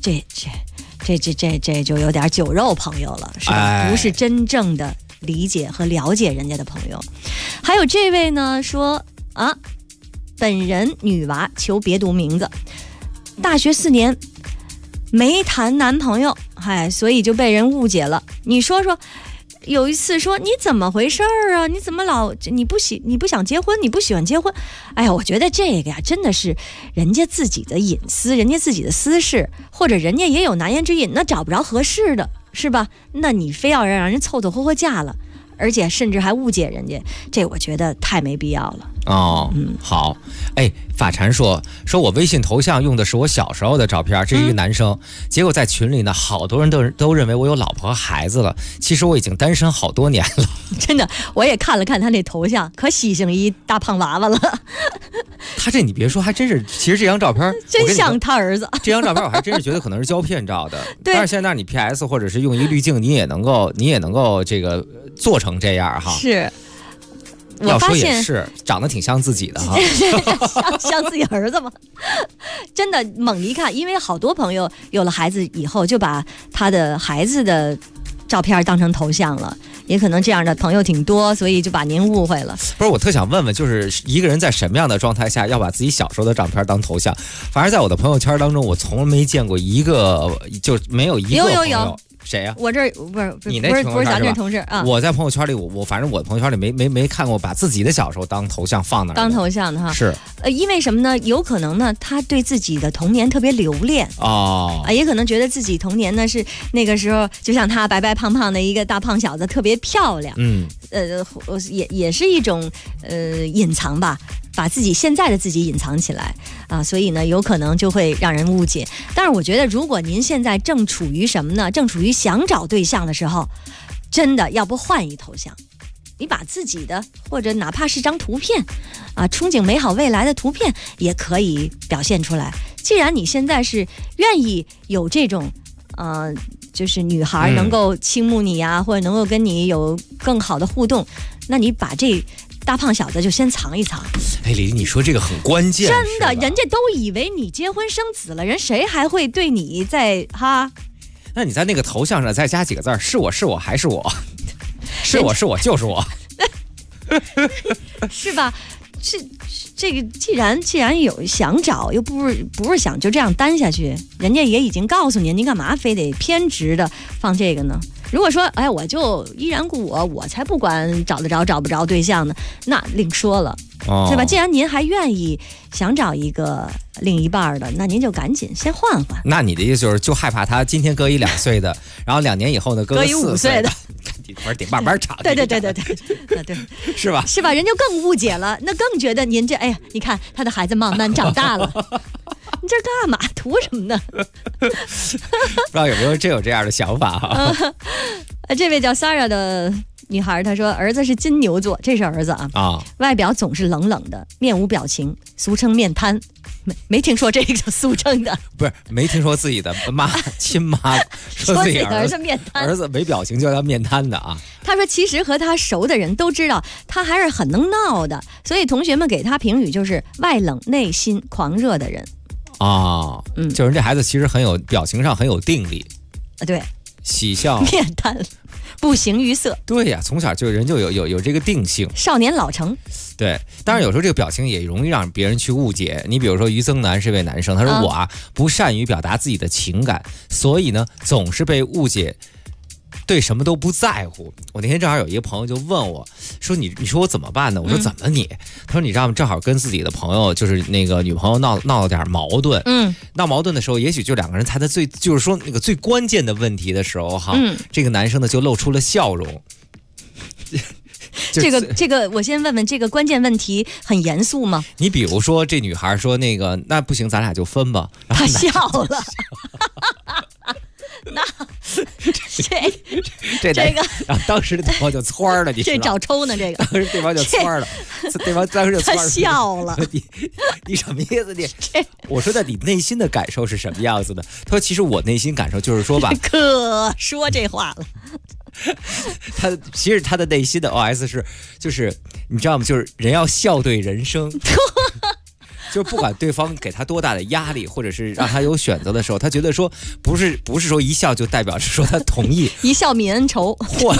这就有点酒肉朋友了，是吧？ 哎， 不是真正的理解和了解人家的朋友。还有这位呢说啊，本人女娃求别读名字，大学4年没谈男朋友，嗨，所以就被人误解了。你说说。有一次说你怎么回事啊？你怎么你不想结婚？你不喜欢结婚？哎呀，我觉得这个呀，真的是人家自己的隐私，人家自己的私事，或者人家也有难言之隐，那找不着合适的，是吧？那你非要让人凑嫁了，而且甚至还误解人家，这我觉得太没必要了。 哦，好，哎，法禅说我微信头像用的是我小时候的照片，这是一个男生，结果在群里呢，好多人都认为我有老婆和孩子了，其实我已经单身好多年了。 真的，我也看了看他那头像，可喜庆一大胖娃娃了。 他这你别说，还真是，其实这张照片真像他儿子。 这张照片我还真是觉得可能是胶片照的， 对。 但是现在你 PS 或者是用一滤镜，你也能够这个做成这样哈。 是。 要说也是，长得挺像自己的哈， 像自己儿子吗？真的猛一看，因为好多朋友有了孩子以后，就把他的孩子的照片当成头像了，也可能这样的朋友挺多，所以就把您误会了。 不是，我特想问问，就是一个人在什么样的状态下要把自己小时候的照片当头像？反正在我的朋友圈当中，我从来没见过一个，就没有一个朋友。 有。 谁呀？ 我这不是你那不是咱这同事啊。 我在朋友圈里，我反正我的朋友圈里没看过把自己的小时候当头像放那儿。 当头像的哈。 是。 因为什么呢？有可能呢，他对自己的童年特别留恋哦。 也可能觉得自己童年呢是那个时候，就像他白白胖胖的一个大胖小子，特别漂亮。也是一种隐藏吧。把自己现在的自己隐藏起来啊，所以呢，有可能就会让人误解。但是我觉得，如果您现在正处于什么呢？正处于想找对象的时候，真的要不换一头像，你把自己的或者哪怕是张图片啊，憧憬美好未来的图片也可以表现出来。既然你现在是愿意有这种就是女孩能够倾慕你呀，或者能够跟你有更好的互动，那你把这大胖小子就先藏一藏。 哎，李丽，你说这个很关键， 真的，人家都以为你结婚生子了，人谁还会对你在哈？ 那你在那个头像上再加几个字，是我还是我，是我就是我， 是吧？这个既然有想找，又不是想就这样单下去，人家也已经告诉您干嘛非得偏执的放这个呢？如果说哎，我就依然故我才不管找得着找不着对象呢，那另说了，对吧？既然您还愿意想找一个另一半的，那您就赶紧先换换。 那你的意思就是就害怕他今天割一2岁的，然后2年以后呢割一5岁的，不是得慢慢查。 对， 是吧？ 是吧？人就更误解了，那更觉得您这哎呀，你看他的孩子慢慢长大了。你这干嘛？图什么呢？ 不知道有没有真有这样的想法哈？ 这位叫 Sarah 的女孩，她说儿子是金牛座，这是儿子啊，外表总是冷冷的，面无表情，俗称面瘫。没听说这个俗称的， 不是没听说自己的亲妈说自己儿子面瘫， 儿子没表情就叫面瘫的啊。 他说其实和他熟的人都知道他还是很能闹的，所以同学们给他评语就是外冷内心狂热的人。 就是这孩子其实很有表情上很有定力， 对， 喜笑面瘫，不形于色。 对呀，从小就人就有这个定性， 少年老成。 对，当然有时候这个表情也容易让别人去误解。你比如说于增南是位男生，他说我不善于表达自己的情感，所以呢总是被误解对什么都不在乎。我那天正好有一个朋友就问我说你说我怎么办呢？我说怎么你？他说你知道吗？正好跟自己的朋友就是那个女朋友闹了点矛盾，闹矛盾的时候，也许就两个人才在就是说那个最关键的问题的时候哈，这个男生呢就露出了笑容。 这个，我先问问，这个关键问题很严肃吗？ 你比如说，这女孩说那个，那不行，咱俩就分吧。 她笑了。那这个， 然后当时对方就蹿了，你知道这找抽呢？这个当时对方就蹿了，对方当时就蹿了。 他笑了。 你什么意思？你我说的你内心的感受是什么样子的？他说其实我内心感受就是说吧， 可说这话了。 其实他的内心的 OS 是，就是你知道吗？就是人要笑对人生，就不管对方给他多大的压力，或者是让他有选择的时候，他觉得说不是说一笑就代表是说他同意， 一笑泯恩仇，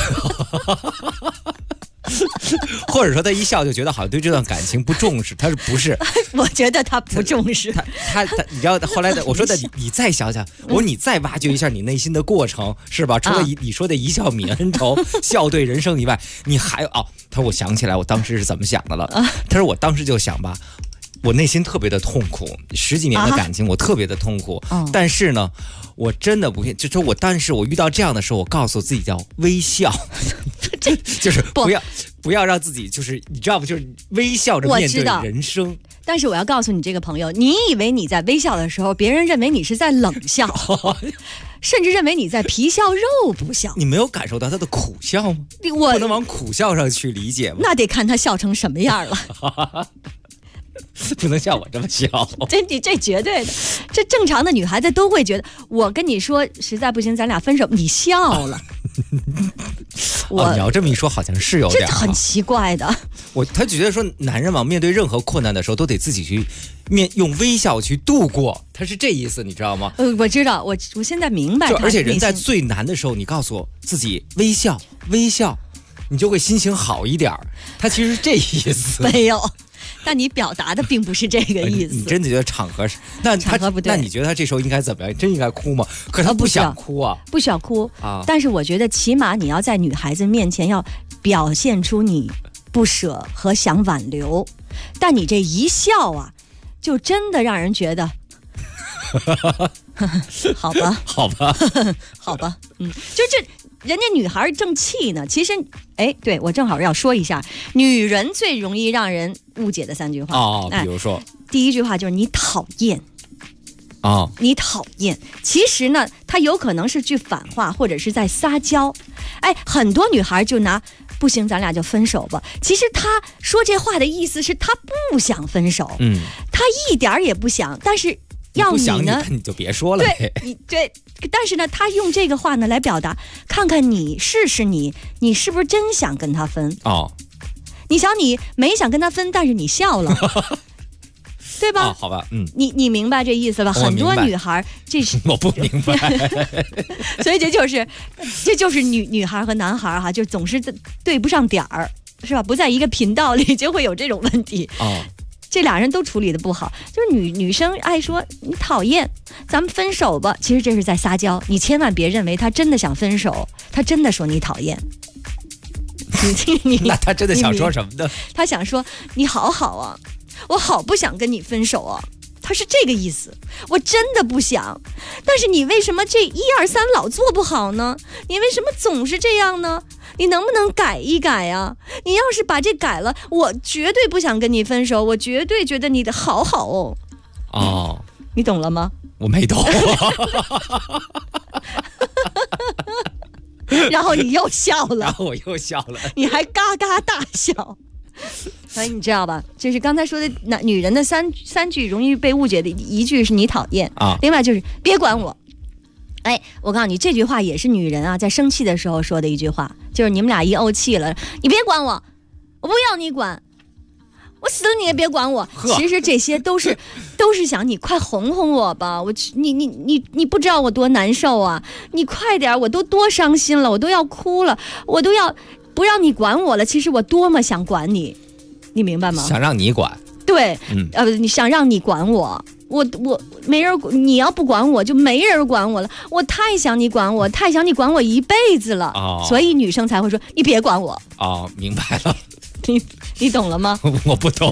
或者说他一笑就觉得好像对这段感情不重视，他是不是？ 我觉得他不重视。 他，你知道后来的我说的你再想想，我说你再挖掘一下你内心的过程，是吧？除了你说的一笑泯恩仇、笑对人生以外，你还有他说我想起来我当时是怎么想的了。他说我当时就想吧。我内心特别的痛苦，10几年的感情我特别的痛苦，但是呢，我真的不骗，就说但是我遇到这样的时候，我告诉自己叫微笑，就是不要让自己就是你知道不？就是微笑着面对人生。 但是我要告诉你这个朋友，你以为你在微笑的时候，别人认为你是在冷笑，甚至认为你在皮笑肉不笑。 你没有感受到他的苦笑吗？我不能往苦笑上去理解吗？ 那得看他笑成什么样了。 不能像我这么笑， 这绝对的，这正常的女孩子都会觉得，我跟你说实在不行，咱俩分手，你笑了。 你要这么一说，好像是有点， 这很奇怪的。 他觉得说，男人嘛，面对任何困难的时候，都得自己去用微笑去度过，他是这意思，你知道吗？ 我知道，我现在明白。 而且人在最难的时候，你告诉我自己微笑，你就会心情好一点。他其实是这意思。 没有。但你表达的并不是这个意思。 你真的觉得场合是？场合不对。 那你觉得他这时候应该怎么样？真应该哭吗？可他不想哭啊， 不想哭啊。但是我觉得起码你要在女孩子面前要表现出你不舍和想挽留。但你这一笑啊，就真的让人觉得，好吧，好吧，就这。人家女孩正气呢，其实，对我正好要说一下，女人最容易让人误解的3句话。 比如说， 第一句话就是你讨厌，你讨厌。其实呢，她有可能是句反话，或者是在撒娇。很多女孩就拿不行，咱俩就分手吧。其实她说这话的意思是她不想分手，她一点也不想，但是。要你呢， 你就别说了。 对，但是呢，他用这个话呢来表达，看看你试试你是不是真想跟他分？你想你没想跟他分，但是你笑了，对吧？ 好吧， 你明白这意思吧？很多女孩这是我不明白， 所以这就是女孩和男孩哈，就总是对不上点儿，是吧？不在一个频道里，就会有这种问题。这俩人都处理的不好，就是女生爱说你讨厌，咱们分手吧。其实这是在撒娇，你千万别认为他真的想分手，他真的说你讨厌。 那他真的想说什么呢？ 他想说你好好啊，我好不想跟你分手啊。他是这个意思，我真的不想，但是你为什么这1、2、3老做不好呢？你为什么总是这样呢？你能不能改一改啊？你要是把这改了，我绝对不想跟你分手，我绝对觉得你的好好哦。你懂了吗？ 我没懂。 然后你又笑了， 然后我又笑了， 你还嘎嘎大笑。所以你知道吧？就是刚才说的女人的三句容易被误解的一句是你讨厌啊，另外就是别管我。我告诉你，这句话也是女人啊在生气的时候说的一句话，就是你们俩一怄气了，你别管我，我不要你管，我死了你也别管我。其实这些都是想你快哄哄我吧，你不知道我多难受啊，你快点，我都多伤心了，我都要哭了，我都要不让你管我了。其实我多么想管你，你明白吗？ 想让你管。 对，你想让你管我。我没人，你要不管我就没人管我了。我太想你管我，太想你管我一辈子了。所以女生才会说你别管我。 明白了。 你懂了吗？ 我不懂。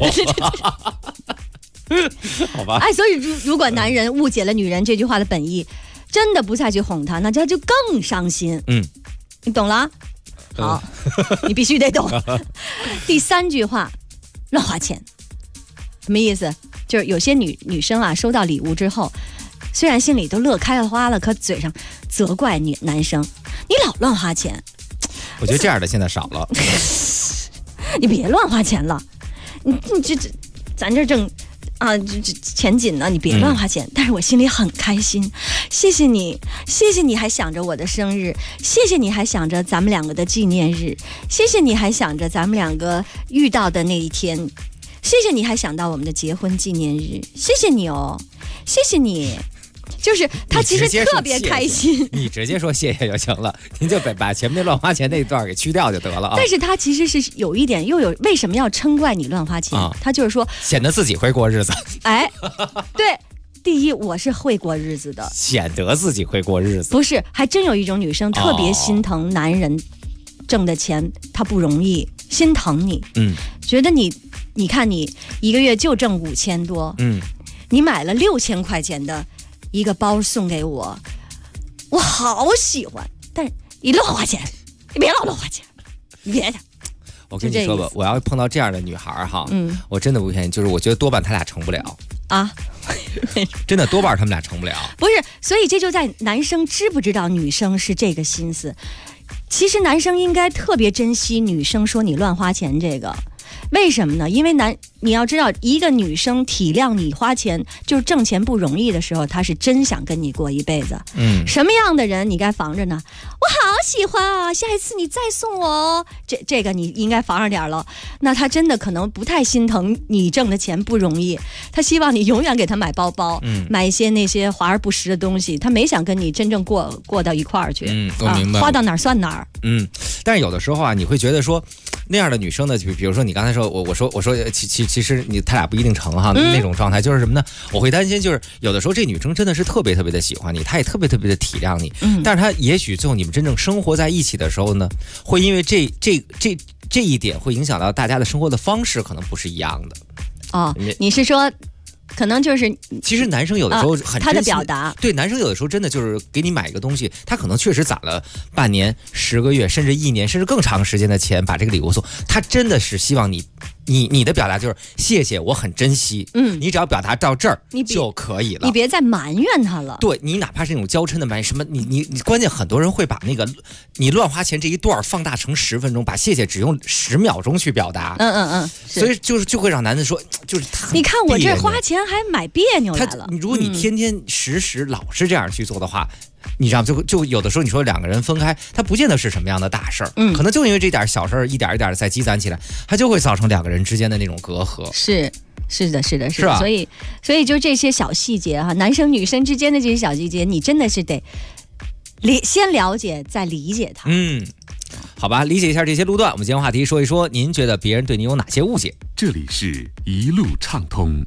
好吧。 哎，所以如果男人误解了女人这句话的本意，真的不再去哄她，那他就更伤心。你懂了？好，你必须得懂。第3句话，乱花钱，什么意思？就是有些女生啊，收到礼物之后，虽然心里都乐开了花了，可嘴上责怪男生，你老乱花钱。 我觉得这样的现在少了。 你别乱花钱了，你这咱这正啊这钱紧呢，你别乱花钱。但是我心里很开心，谢谢你还想着我的生日，谢谢你还想着咱们两个的纪念日，谢谢你还想着咱们两个遇到的那一天，谢谢你还想到我们的结婚纪念日，谢谢你哦，谢谢你。就是他其实特别开心， 你直接说谢谢就行了，您就把前面那乱花钱那一段给去掉就得了啊。 但是他其实是有一点，又有为什么要嗔怪你乱花钱？他就是说显得自己会过日子。 哎，对，第一我是会过日子的， 显得自己会过日子。 不是，还真有一种女生特别心疼男人挣的钱，他不容易，心疼你，觉得你看你一个月就挣5000多，你买了6000块钱的一个包送给我，我好喜欢，但是你乱花钱，你别老乱花钱，你别的。 我跟你说吧，我要碰到这样的女孩哈，我真的不骗你，就是我觉得多半他俩成不了啊， 真的多半他们俩成不了。 不是，所以这就在男生知不知道女生是这个心思。其实男生应该特别珍惜女生说你乱花钱这个。为什么呢？因为你要知道，一个女生体谅你花钱，就是挣钱不容易的时候，她是真想跟你过一辈子。什么样的人你该防着呢？我好喜欢啊，下一次你再送我哦。这个你应该防着点了。那他真的可能不太心疼你挣的钱不容易，他希望你永远给他买包包，买一些那些华而不实的东西，他没想跟你真正过到一块儿去。 我明白。 花到哪儿算哪儿。 但是有的时候啊，你会觉得说那样的女生呢，比如说你刚才说我说其实他俩不一定成哈，那种状态就是什么呢？我会担心，就是有的时候这女生真的是特别特别的喜欢你，她也特别特别的体谅你，但是她也许最后你们真正生活在一起的时候呢，会因为这一点会影响到大家的生活的方式，可能不是一样的。 哦，你是说？可能就是， 其实男生有的时候很他的表达， 对，男生有的时候真的就是给你买一个东西，他可能确实攒了半年、10个月，甚至1年，甚至更长时间的钱把这个礼物送，他真的是希望你的表达就是谢谢，我很珍惜，你只要表达到这儿就可以了， 你别再埋怨他了。 对，你哪怕是那种娇嗔的埋怨，什么你关键很多人会把那个你乱花钱这一段放大成10分钟，把谢谢只用10秒钟去表达，所以就会让男的说，就是他你看我这花钱还买别扭来了。 如果你天天时老是这样去做的话，你知道就有的时候你说两个人分开，他不见得是什么样的大事儿，可能就因为这点小事儿一点一点的再积攒起来，它就会造成两个人之间的那种隔阂。 是的，所以就这些小细节哈，男生女生之间的这些小细节，你真的是得先了解再理解它。 好吧，理解一下这些路段。我们今天话题说一说，您觉得别人对你有哪些误解？ 这里是一路畅通。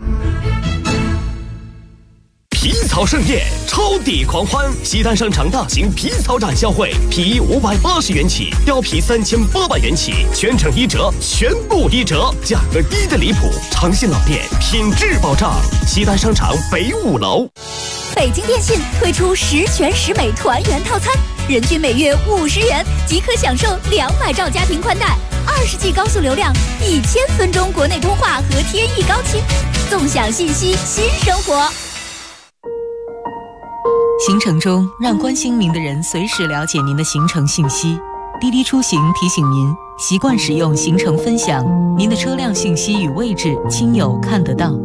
皮草盛宴，超抵狂欢！西单商场大型皮草展销会，皮衣580元起，貂皮3800元起，全程1折，全部1折，价格低的离谱。长信老店，品质保障。西单商场北5楼。 北京电信推出10全10美团圆套餐，人均每月50元即可享受200兆家庭宽带，20G 高速流量，1000分钟国内通话和天翼高清，纵享信息新生活。 行程中，让关心您的人随时了解您的行程信息。滴滴出行提醒您，习惯使用行程分享，您的车辆信息与位置，亲友看得到。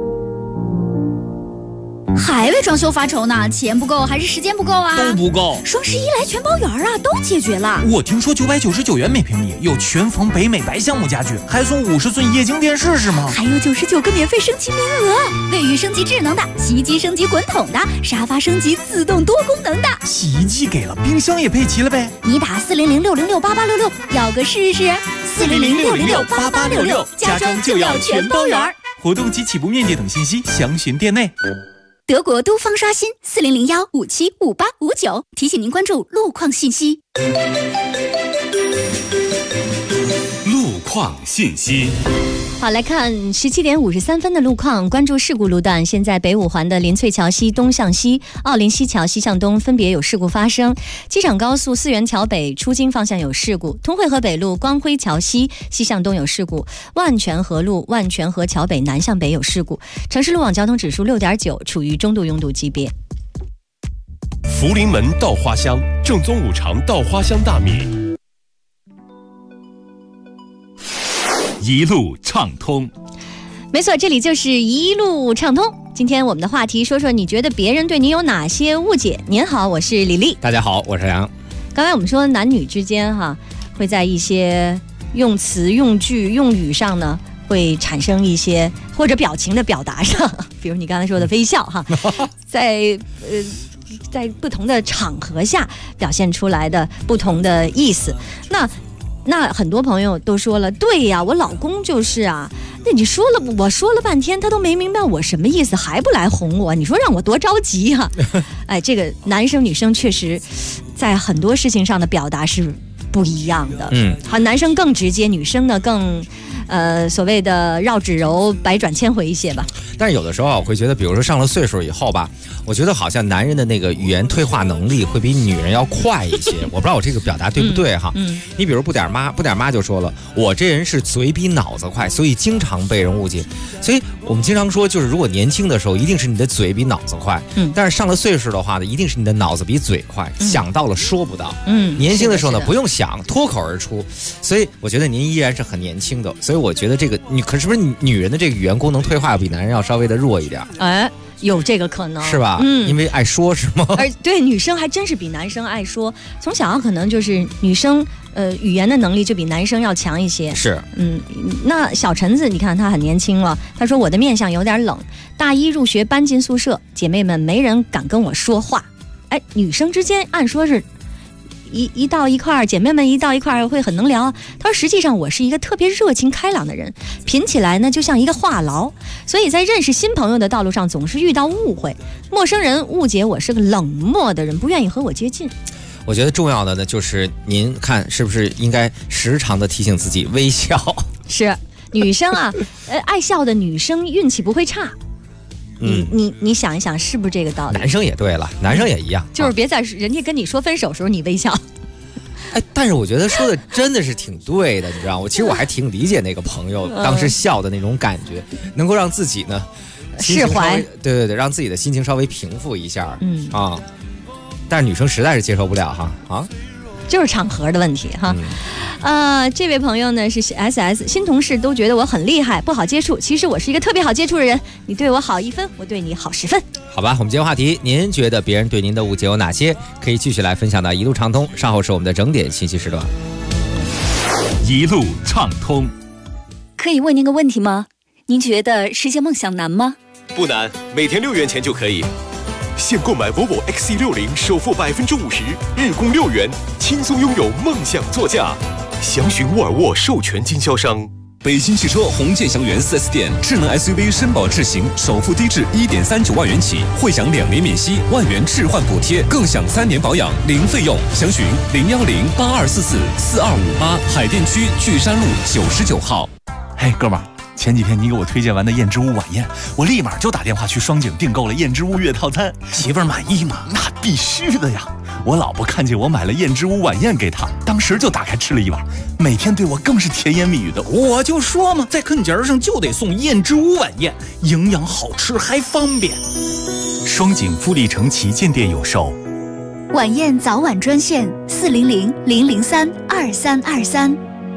还为装修发愁呢？钱不够还是时间不够啊？ 都不够。 双11来全包圆啊，都解决了。 我听说999元每平米有全房北美白橡木家具，还送50寸液晶电视是吗？ 还有99个免费升级名额，卫浴升级智能的，洗衣机升级滚筒的，沙发升级自动多功能的。 洗衣机给了，冰箱也配齐了呗。 你打400-606-8866，要个试试。400-606-8866，家装就要全包圆。 活动及起步面积等信息详询店内。 德国都方刷新400-575859，提醒您关注路况信息。 路况。 况信息。 好，来看17点53分的路况，关注事故路段。现在北五环的林翠桥西东向西、奥林西桥西向东分别有事故发生。机场高速四元桥北出京方向有事故，通惠河北路光辉桥西西向东有事故，万泉河路万泉河桥北南向北有事故。城市路网交通指数6.9，处于中度拥堵级别。 福临门稻花香，正宗五常稻花香大米。 一路畅通， 没错，这里就是一路畅通。今天我们的话题说说你觉得别人对你有哪些误解。您好，我是李丽。 大家好，我是杨。 刚才我们说男女之间会在一些用词、用句、用语上呢，会产生一些或者表情的表达上，比如你刚才说的微笑在不同的场合下表现出来的不同的意思。那很多朋友都说了，对呀，我老公就是啊，那你说了，我说了半天，他都没明白我什么意思，还不来哄我，你说让我多着急啊！哎，这个男生女生确实在很多事情上的表达是不一样的。好，男生更直接，女生呢更所谓的绕指柔、百转千回一些吧。 但是有的时候我会觉得，比如说上了岁数以后吧，我觉得好像男人的那个语言退化能力会比女人要快一些。我不知道我这个表达对不对哈。你比如不点妈就说了，我这人是嘴比脑子快，所以经常被人误解。所以我们经常说，就是如果年轻的时候，一定是你的嘴比脑子快。但是上了岁数的话呢，一定是你的脑子比嘴快，想到了说不到。年轻的时候呢，不用想，脱口而出。所以我觉得您依然是很年轻的。所以我觉得这个可是不是女人的这个语言功能退化比男人要稍微的弱一点？哎， 有这个可能是吧？因为爱说是吗？ 对，女生还真是比男生爱说。从小可能就是女生语言的能力就比男生要强一些。 是， 那小陈子，你看他很年轻了，他说我的面相有点冷，大一入学搬进宿舍，姐妹们没人敢跟我说话。哎，女生之间按说是一到一块儿，姐妹们一到一块儿会很能聊。他说实际上我是一个特别热情开朗的人，品起来呢就像一个话痨，所以在认识新朋友的道路上总是遇到误会，陌生人误解我是个冷漠的人，不愿意和我接近。 我觉得重要的呢就是您看是不是应该时常的提醒自己微笑。 是，女生爱笑的女生运气不会差。你想一想，是不是这个道理？ 男生也对了，男生也一样， 就是别在人家跟你说分手的时候你微笑。 哎，但是我觉得说的真的是挺对的，你知道吗？其实我还挺理解那个朋友当时笑的那种感觉，能够让自己呢释怀， 对，让自己的心情稍微平复一下。但是女生实在是接受不了就是场合的问题哈。这位朋友呢是 SS， 新同事都觉得我很厉害，不好接触。其实我是一个特别好接触的人，你对我好1分，我对你好10分。 好吧，我们接话题，您觉得别人对您的误解有哪些？可以继续来分享到一路畅通，稍后是我们的整点信息时段。 一路畅通， 可以问您个问题吗？您觉得实现梦想难吗？ 不难，每天6元钱就可以。现购买 Volvo XC60，首付50%，日供6元，轻松拥有梦想座驾。详询沃尔沃授权经销商。 北京汽车红箭祥源 4S 店，智能 SUV 绅宝智行，首付低至1.39万元起，会享2年免息，1万元置换补贴，更享3年保养零费用。详询010-8244-4258，海淀区巨山路99号。 嘿，哥们儿。前几天你给我推荐完的燕之屋晚宴，我立马就打电话去双井订购了燕之屋月套餐。媳妇儿满意吗？那必须的呀！我老婆看见我买了燕之屋晚宴给她，当时就打开吃了一碗，每天对我更是甜言蜜语的。我就说嘛，在坑节上就得送燕之屋晚宴，营养好吃还方便。双井富力城旗舰店有售。 晚宴早晚专线400-003-2323。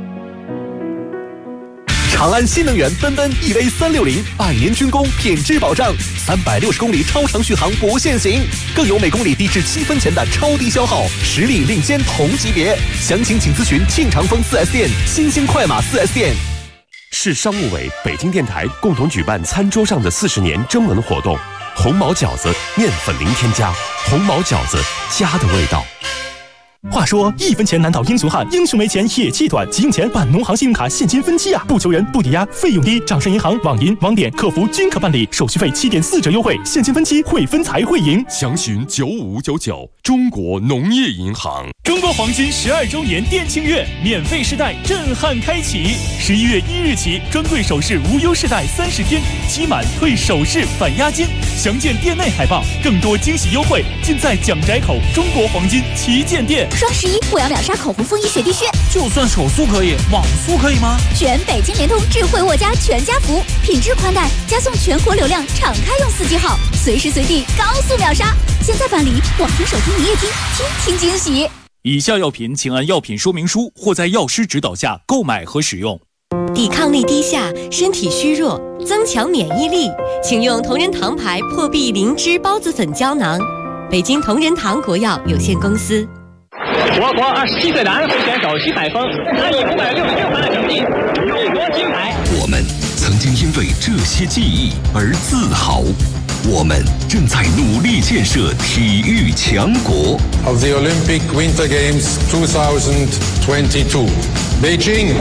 长安新能源奔奔 EV360，100年军工品质保障，360公里超长续航不限行，更有每公里低至7分钱的超低消耗，实力领先同级别。详情请咨询庆长丰 4S 店、新兴快马 4S 店。市商务委、北京电台共同举办餐桌上的40年征文活动，红毛饺子面粉零添加，红毛饺子家的味道。 话说1分钱难倒英雄汉，英雄没钱也气短，急用钱办农行信用卡现金分期啊！不求人，不抵押，费用低，掌上银行、网银、网点、客服均可办理，手续费7.4折优惠，现金分期会分财会赢。 详询9599，中国农业银行。 中国黄金12周年店庆月，免费试戴震撼开启！11月1日起，专柜首饰无忧试戴30天，期满退首饰返押金。详见店内海报，更多惊喜优惠尽在蒋宅口中国黄金旗舰店。 双11我要秒杀口红、风衣、雪地靴， 就算手速可以，网速可以吗？ 选北京联通智慧沃家全家福，品质宽带，加送全国流量敞开用4G号，随时随地高速秒杀。现在办理网听、手听、营业厅，听惊喜。 以下药品请按药品说明书或在药师指导下购买和使用。 抵抗力低下，身体虚弱，增强免疫力，请用同仁堂牌破壁灵芝孢子粉胶囊。北京同仁堂国药有限公司。 我国27岁男会选手徐海峰，他以566分的成绩勇夺金牌。 我们曾经因为这些记忆而自豪，我们正在努力建设体育强国。 Of the Olympic Winter Games 2022, Beijing。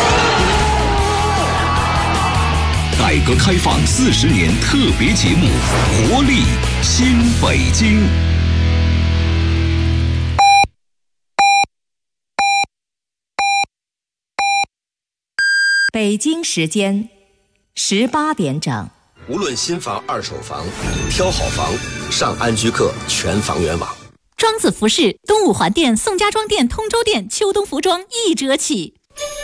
改革开放40年特别节目《活力新北京》。 北京时间18点整。 无论新房、二手房，挑好房，上安居客全房源网。 庄子服饰东五环店、宋家庄店、通州店秋冬服装1折起。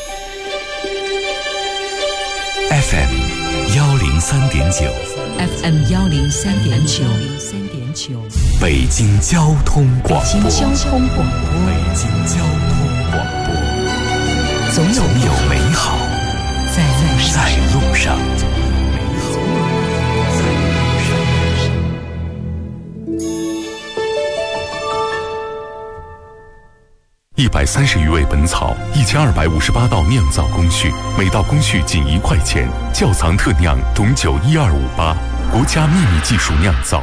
FM 103.9 FM 103.9， 北京交通广播。 北京交通广播， 总有美好在路上。130余味本草，1258道酿造工序，每道工序仅1块钱。窖藏特酿董酒12588，国家秘密技术酿造。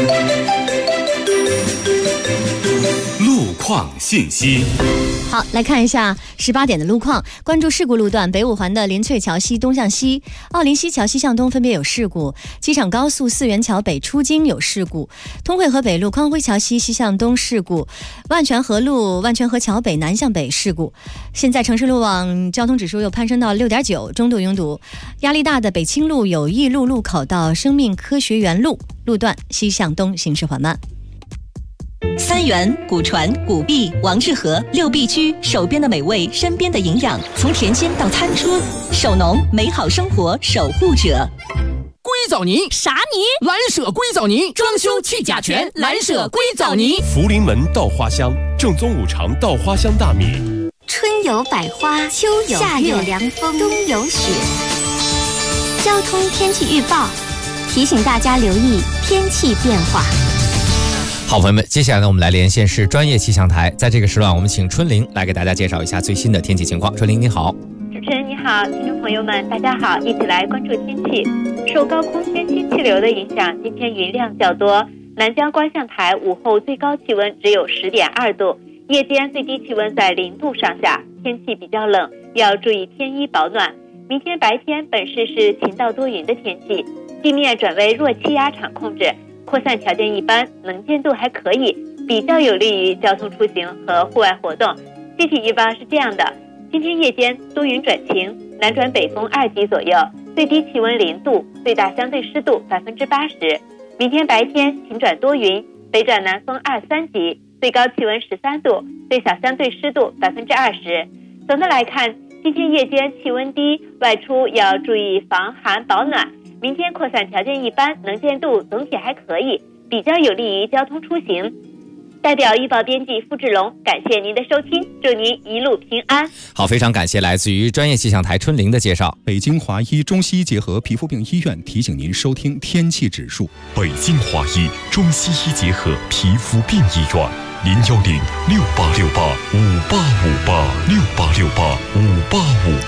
路况信息。 好，来看一下18点的路况。关注事故路段，北五环的林翠桥西东向西、奥林西桥西向东分别有事故；机场高速四元桥北出京有事故；通惠河北路匡辉桥西西向东事故；万泉河路万泉河桥北南向北事故。现在城市路网交通指数又攀升到6.9，中度拥堵。压力大的北清路友谊路路口到生命科学园路路段西向东行驶缓慢。 三元、古传、古币、王致和6必居，手边的美味，身边的营养，从甜心到餐桌，手农美好生活守护者。 硅藻泥啥泥？ 蓝舍硅藻泥，装修去甲醛，蓝舍硅藻泥。 福临门稻花香，正宗五常稻花香大米。 春有百花，秋有夏有凉风，冬有雪。交通天气预报提醒大家留意天气变化。 好，朋友们，接下来呢，我们来连线是专业气象台，在这个时段，我们请春玲来给大家介绍一下最新的天气情况。春玲，你好。 主持人你好，听众朋友们，大家好，一起来关注天气。受高空偏西气流的影响，今天云量较多，南疆观象台午后最高气温只有10.2度，夜间最低气温在0度上下，天气比较冷，要注意添衣保暖。明天白天本市是晴到多云的天气，地面转为弱气压场控制，扩散条件一般，能见度还可以，比较有利于交通出行和户外活动。具体预报是这样的：今天夜间多云转晴，南转北风2级左右，最低气温0度，最大相对湿度80%。明天白天晴转多云，北转南风2、3级，最高气温13度，最小相对湿度20%。总的来看，今天夜间气温低，外出要注意防寒保暖。明天扩散条件一般，能见度总体还可以，比较有利于交通出行。代表预报编辑付志龙，感谢您的收听，祝您一路平安。 好，非常感谢来自于专业气象台春玲的介绍。 北京华医中西医结合皮肤病医院提醒您收听天气指数。 北京华医中西医结合皮肤病医院，01068685858，68685858。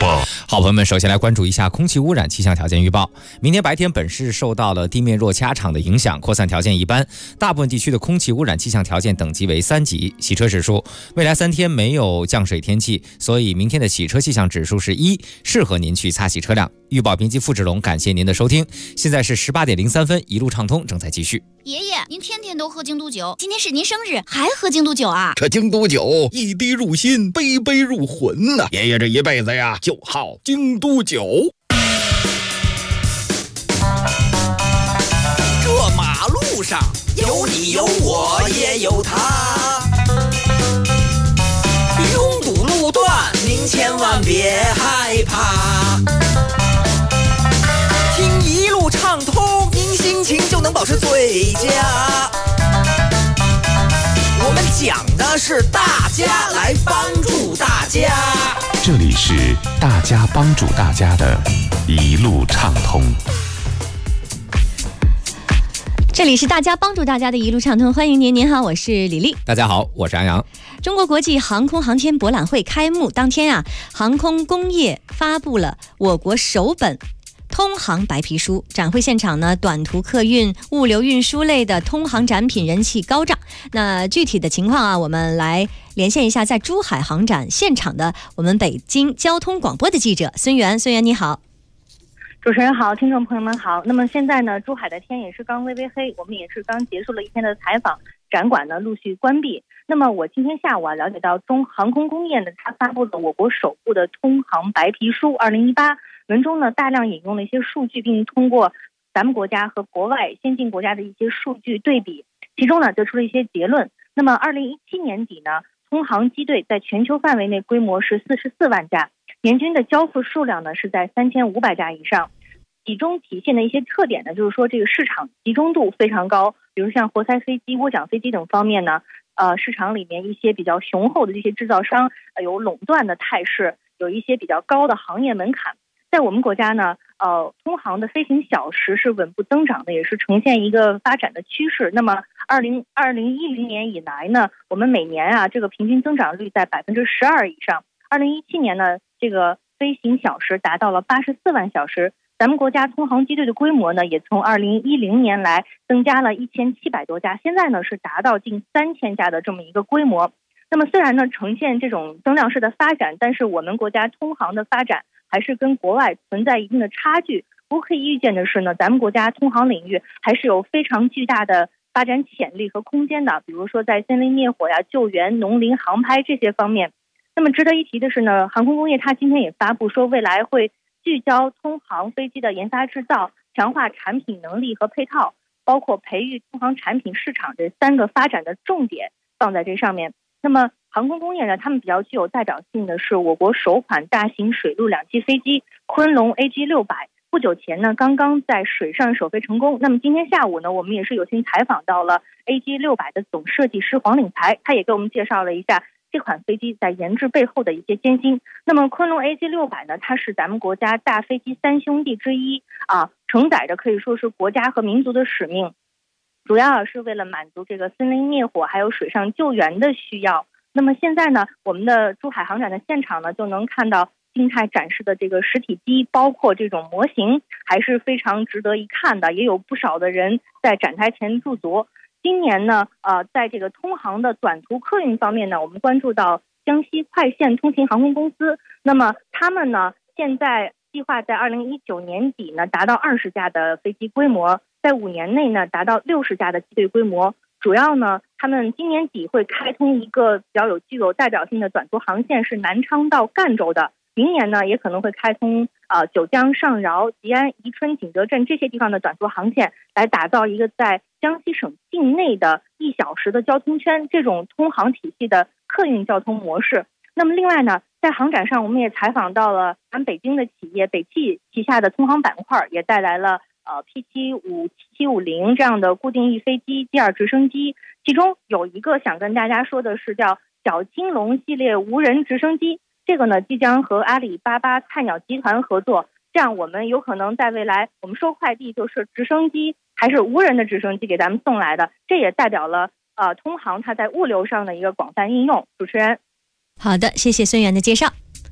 好朋友们，首先来关注一下空气污染气象条件预报。明天白天本市受到了地面弱气压场的影响，扩散条件一般，大部分地区的空气污染气象条件等级为3级。洗车指数，未来3天没有降水天气，所以明天的洗车气象指数是1，适合您去擦洗车辆。预报编辑付志龙，感谢您的收听。现在是18点03分，一路畅通正在继续。 爷爷，您天天都喝京都酒，今天是您生日，还喝京都酒啊？ 这京都酒一滴入心，杯杯入魂呐！爷爷这一辈子呀，就好京都酒。 这马路上有你有我也有他，拥堵路段您千万别害怕，听一路畅通，您心情就能保持最佳。我们讲的是大家来帮助大家， 这里是大家帮助大家的一路畅通。 这里是大家帮助大家的一路畅通，欢迎您，您好，我是李丽。 大家好，我是安阳。 中国国际航空航天博览会开幕当天啊，航空工业发布了我国首本通航白皮书。展会现场呢，短途客运、物流运输类的通航展品人气高涨。那具体的情况啊，我们来连线一下在珠海航展现场的我们北京交通广播的记者孙源。孙源你好。 主持人好，听众朋友们好。那么现在呢，珠海的天也是刚微微黑，我们也是刚结束了一天的采访，展馆呢陆续关闭。那么我今天下午啊了解到，中航空工业呢，它发布了我国首部的通航白皮书2018，文中呢大量引用了一些数据，并通过咱们国家和国外先进国家的一些数据对比，其中呢得出了一些结论。那么2017年底呢，通航机队在全球范围内规模是44万架，年均的交付数量呢是在3500架以上。其中体现的一些特点呢，就是说这个市场集中度非常高，比如像活塞飞机、涡桨飞机等方面呢，市场里面一些比较雄厚的这些制造商有垄断的态势，有一些比较高的行业门槛。在我们国家呢，通航的飞行小时是稳步增长的，也是呈现一个发展的趋势。那么2010年以来呢，我们每年啊这个平均增长率在12%以上。2017年呢，这个飞行小时达到了84万小时。咱们国家通航机队的规模呢，也从2010年来增加了1700多家，现在呢是达到近3000家的这么一个规模。那么虽然呢呈现这种增量式的发展，但是我们国家通航的发展还是跟国外存在一定的差距。不可以预见的是呢，咱们国家通航领域还是有非常巨大的发展潜力和空间的，比如说在森林灭火呀、救援、农林航拍这些方面。那么值得一提的是呢，航空工业它今天也发布说，未来会聚焦通航飞机的研发制造，强化产品能力和配套，包括培育通航产品市场这3个发展的重点放在这上面。那么航空工业呢，他们比较具有代表性的是我国首款大型水陆两栖飞机昆龙 AG600， 不久前呢刚刚在水上首飞成功。那么今天下午呢，我们也是有幸采访到了 AG600 的总设计师黄领才，他也给我们介绍了一下这款飞机在研制背后的一些艰辛。那么昆龙 AG600 呢，它是咱们国家大飞机3兄弟之一啊，承载着可以说是国家和民族的使命，主要是为了满足这个森林灭火还有水上救援的需要。那么现在呢，我们的珠海航展的现场呢，就能看到静态展示的这个实体机，包括这种模型，还是非常值得一看的，也有不少的人在展台前驻足。今年呢，在这个通航的短途客运方面呢，我们关注到江西快线通信航空公司。那么他们呢，现在计划在2019年底呢达到20架的飞机规模，在5年内呢达到60架的机队规模。主要呢，他们今年底会开通一个比较具有代表性的短途航线，是南昌到赣州的。明年呢，也可能会开通九江、上饶、吉安、宜春、景德镇这些地方的短途航线，来打造一个在江西省境内的1小时的交通圈，这种通航体系的客运交通模式。那么另外呢，在航展上我们也采访到了咱北京的企业北汽旗下的通航板块，也带来了P75、7750这样的固定翼飞机、第2直升机，其中有一个想跟大家说的是叫小青龙系列无人直升机。这个呢，即将和阿里巴巴菜鸟集团合作，这样我们有可能在未来，我们收快递就是直升机还是无人的直升机给咱们送来的，这也代表了通航它在物流上的一个广泛应用。主持人， 好的，谢谢孙源的介绍。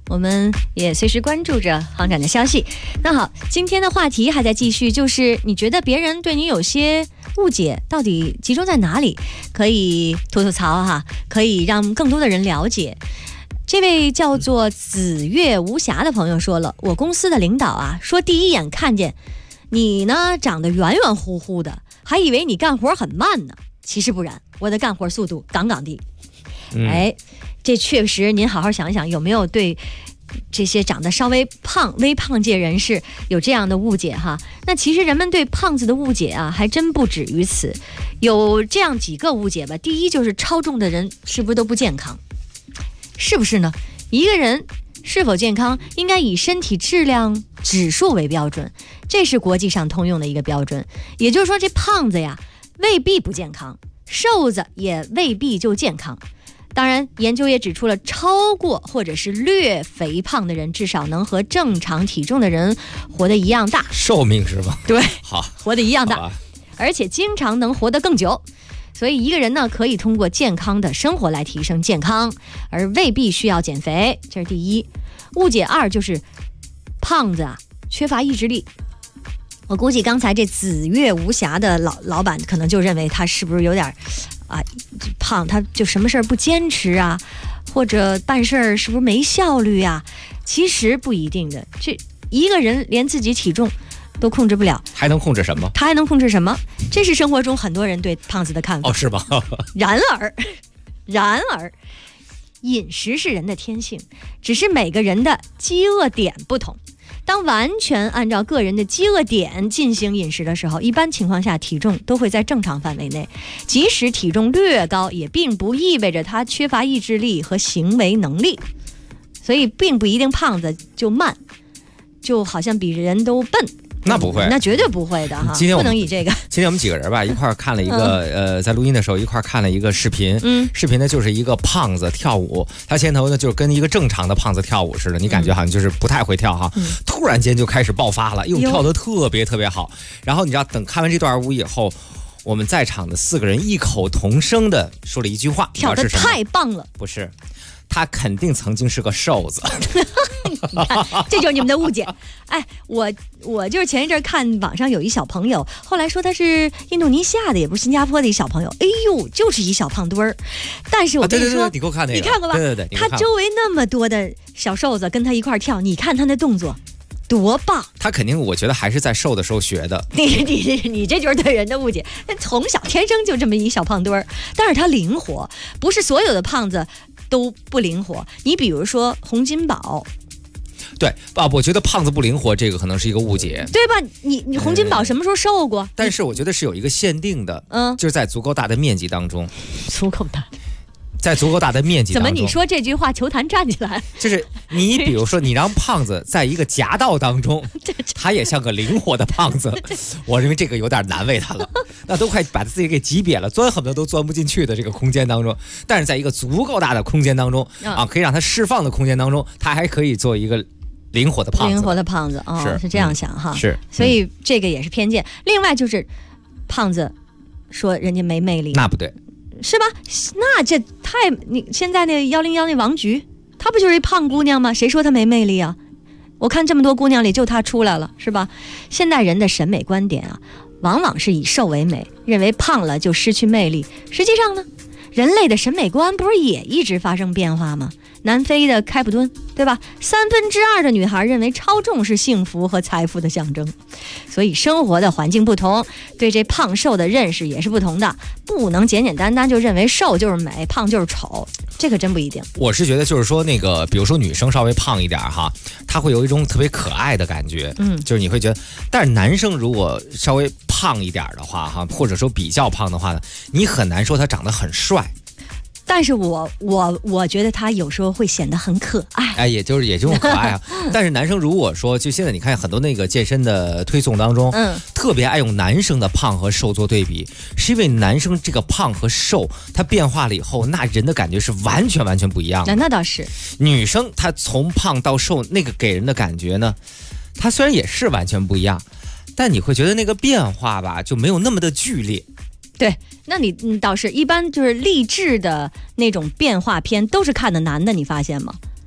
我们也随时关注着航展的消息。那好，今天的话题还在继续，就是你觉得别人对你有些误解，到底集中在哪里？可以吐吐槽哈，可以让更多的人了解。这位叫做紫月无暇的朋友说了，我公司的领导啊，说第一眼看见你呢长得圆圆乎乎的，还以为你干活很慢呢，其实不然，我的干活速度杠杠的。哎，这确实，您好好想想，有没有对这些长得稍微胖、微胖界人士有这样的误解哈？那其实人们对胖子的误解啊，还真不止于此，有这样几个误解吧。第一，就是超重的人是不是都不健康？是不是呢？一个人是否健康，应该以身体质量指数为标准，这是国际上通用的一个标准。也就是说，这胖子呀，未必不健康，瘦子也未必就健康。当然，研究也指出了，超过或者是略肥胖的人，至少能和正常体重的人活得一样大， 寿命是吧？ 对， 好， 活得一样大，而且经常能活得更久。所以一个人呢，可以通过健康的生活来提升健康，而未必需要减肥，这是第一。误解二就是胖子啊缺乏意志力。我估计刚才这紫月无暇的老板可能就认为他是不是有点啊胖，他就什么事儿不坚持啊，或者办事儿是不是没效率啊？其实不一定的，这一个人连自己体重都控制不了， 还能控制什么？ 他还能控制什么？这是生活中很多人对胖子的看法。 哦，是吧？ 然而，饮食是人的天性，只是每个人的饥饿点不同。当完全按照个人的饥饿点进行饮食的时候，一般情况下体重都会在正常范围内。即使体重略高，也并不意味着他缺乏意志力和行为能力。所以并不一定胖子就慢，就好像比人都笨。 那不会， 那绝对不会的哈。 今天不能以这个。 今天我们几个人吧，一块看了一个在录音的时候一块看了一个视频。视频呢就是一个胖子跳舞，他前头呢就是跟一个正常的胖子跳舞似的，你感觉好像就是不太会跳哈。突然间就开始爆发了，又跳得特别特别好。然后你知道，等看完这段舞以后，我们在场的4个人异口同声的说了一句话， 跳得太棒了。 不是。他肯定曾经是个瘦子。 你看，这就是你们的误解。哎，我就是前一阵看网上有一小朋友，后来说他是印度尼西亚的，也不是新加坡的一小朋友。哎呦，就是一小胖墩儿。但是我跟你说， 你给我看那个， 你看过吧？ 对， 他周围那么多的小瘦子跟他一块跳，你看他那动作。多棒！ 他肯定，我觉得还是在瘦的时候学的。 你这就是对人的误解。从小天生就这么一小胖墩儿，但是他灵活，不是所有的胖子都不灵活。你比如说洪金宝， 对吧？我觉得胖子不灵活，这个可能是一个误解， 对吧？你洪金宝什么时候瘦过？ 但是我觉得是有一个限定的，就是在足够大的面积当中， 足够大。 在足够大的面积当中， 怎么你说这句话球坛站起来？ 就是你比如说你让胖子在一个夹道当中，他也像个灵活的胖子，我认为这个有点难为他了，那都快把自己给挤瘪了，钻恨不得都钻不进去的这个空间当中。但是在一个足够大的空间当中啊，可以让他释放的空间当中，他还可以做一个灵活的胖子。 灵活的胖子是这样想哈， 是， 所以这个也是偏见。另外就是胖子说人家没魅力， 那不对。 是吧？那这你现在那101那王菊，她不就是一胖姑娘吗？谁说她没魅力啊？我看这么多姑娘里就她出来了，是吧？现代人的审美观点啊，往往是以瘦为美，认为胖了就失去魅力。实际上呢，人类的审美观不是也一直发生变化吗？南非的开普敦，对吧？2/3的女孩认为超重是幸福和财富的象征，所以生活的环境不同，对这胖瘦的认识也是不同的，不能简简单单就认为瘦就是美，胖就是丑，这可真不一定。 我是觉得就是说那个，比如说女生稍微胖一点哈，她会有一种特别可爱的感觉，就是你会觉得，但是男生如果稍微胖一点的话哈，或者说比较胖的话呢，你很难说他长得很帅。 但是我觉得他有时候会显得很可爱， 哎，也就是这种可爱啊。但是男生如果说，就现在你看很多那个健身的推送当中，特别爱用男生的胖和瘦做对比，是因为男生这个胖和瘦，它变化了以后，那人的感觉是完全不一样的。 那倒是。 女生她从胖到瘦，那个给人的感觉呢，她虽然也是完全不一样，但你会觉得那个变化吧，就没有那么的剧烈。 对，那你倒是一般就是励志的那种变化片都是看的男的，你发现吗？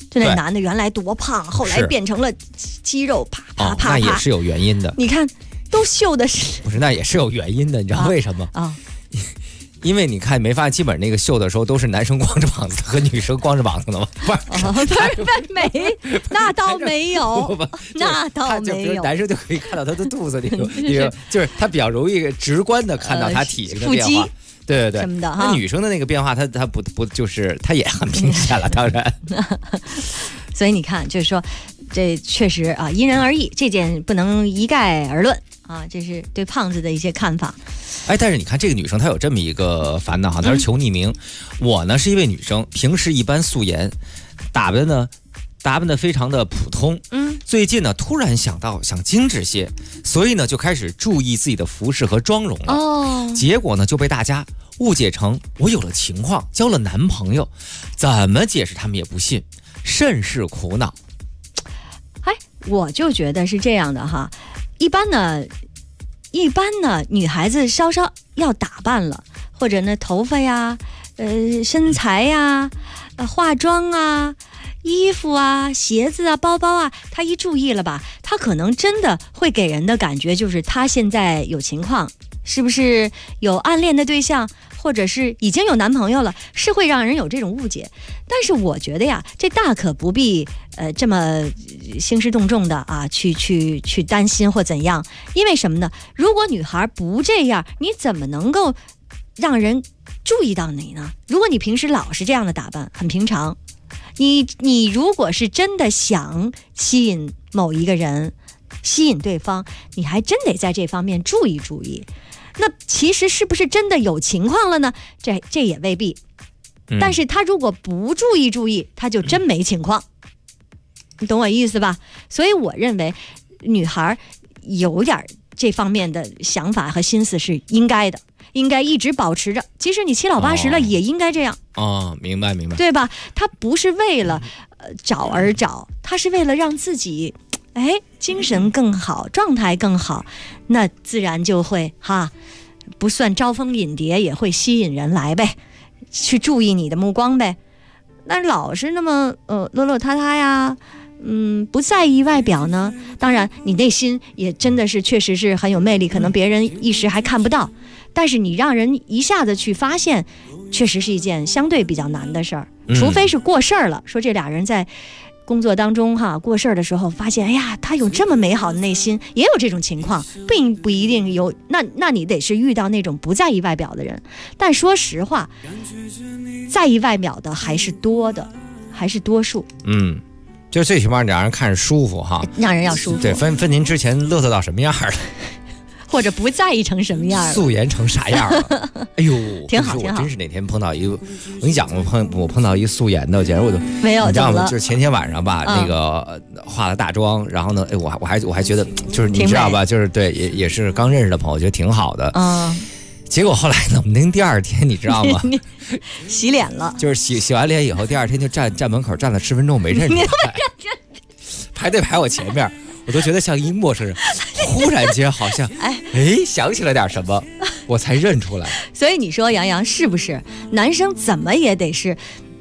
就那男的原来多胖，后来变成了肌肉，啪啪啪啪， 那也是有原因的。 你看，都秀的是不是？那也是有原因的，你知道为什么啊？ 因为你看没发现，基本上那个秀的时候都是男生光着膀子和女生光着膀子的吗？不是没，那倒没有，那倒没有。 男生就可以看到他的肚子里有，就是他比较容易直观的看到他体型的变化。对什么的哈。那女生的那个变化，她不就是她也很明显了，当然。 所以你看，就是说，这确实啊，因人而异，这件不能一概而论啊，这是对胖子的一些看法。 哎，但是你看这个女生她有这么一个烦恼哈，她说求匿名。我呢是一位女生，平时一般素颜，打扮的非常的普通。最近呢突然想到想精致些，所以呢就开始注意自己的服饰和妆容了。结果呢就被大家误解成我有了情况，交了男朋友，怎么解释他们也不信，甚是苦恼。 哎，我就觉得是这样的哈，一般呢，女孩子稍稍要打扮了，或者呢头发呀、身材呀、化妆啊、衣服啊、鞋子啊、包包啊，她一注意了吧，她可能真的会给人的感觉就是她现在有情况，是不是有暗恋的对象，或者是已经有男朋友了，是会让人有这种误解。但是我觉得呀，这大可不必这么兴师动众的啊，去担心或怎样。因为什么呢？如果女孩不这样，你怎么能够让人注意到你呢？如果你平时老是这样的打扮，很平常，你如果是真的想吸引某一个人，吸引对方，你还真得在这方面注意注意。那其实是不是真的有情况了呢？这也未必。但是他如果不注意，他就真没情况。你懂我意思吧？所以我认为女孩有点这方面的想法和心思是应该的，应该一直保持着。即使你七老八十了，也应该这样。 明白，对吧？他不是为了找而找，他是为了让自己精神更好，状态更好，那自然就会不算招蜂引蝶，也会吸引人来呗，去注意你的目光呗。那老是那么落落塌塌呀，不在意外表呢，当然你内心也真的是确实是很有魅力，可能别人一时还看不到，但是你让人一下子去发现，确实是一件相对比较难的事儿。除非是过事儿了，说这俩人在工作当中过事儿的时候发现，哎呀，他有这么美好的内心，也有这种情况，并不一定有。那你得是遇到那种不在意外表的人。但说实话，在意外表的还是多的，还是多数。 就最起码让人看着舒服哈， 让人要舒服。 对，分您之前乐到什么样了， 或者不在意成什么样了， 素颜成啥样了？哎呦， 挺好。 我真是哪天碰到一个，我跟你讲，我碰到一素颜的，简直我都没有。 你知道吗？就是前天晚上吧，那个化了大妆，然后呢，我还觉得就是你知道吧，就是对，也是刚认识的朋友，觉得挺好的。结果后来呢，我们第二天你知道吗？ 洗脸了， 就是洗完脸以后，第二天就站门口站了10分钟没认出来，排队排我前面，我都觉得像一陌生人。忽然间好像想起了点什么，我才认出来。 所以你说杨洋是不是男生怎么也得是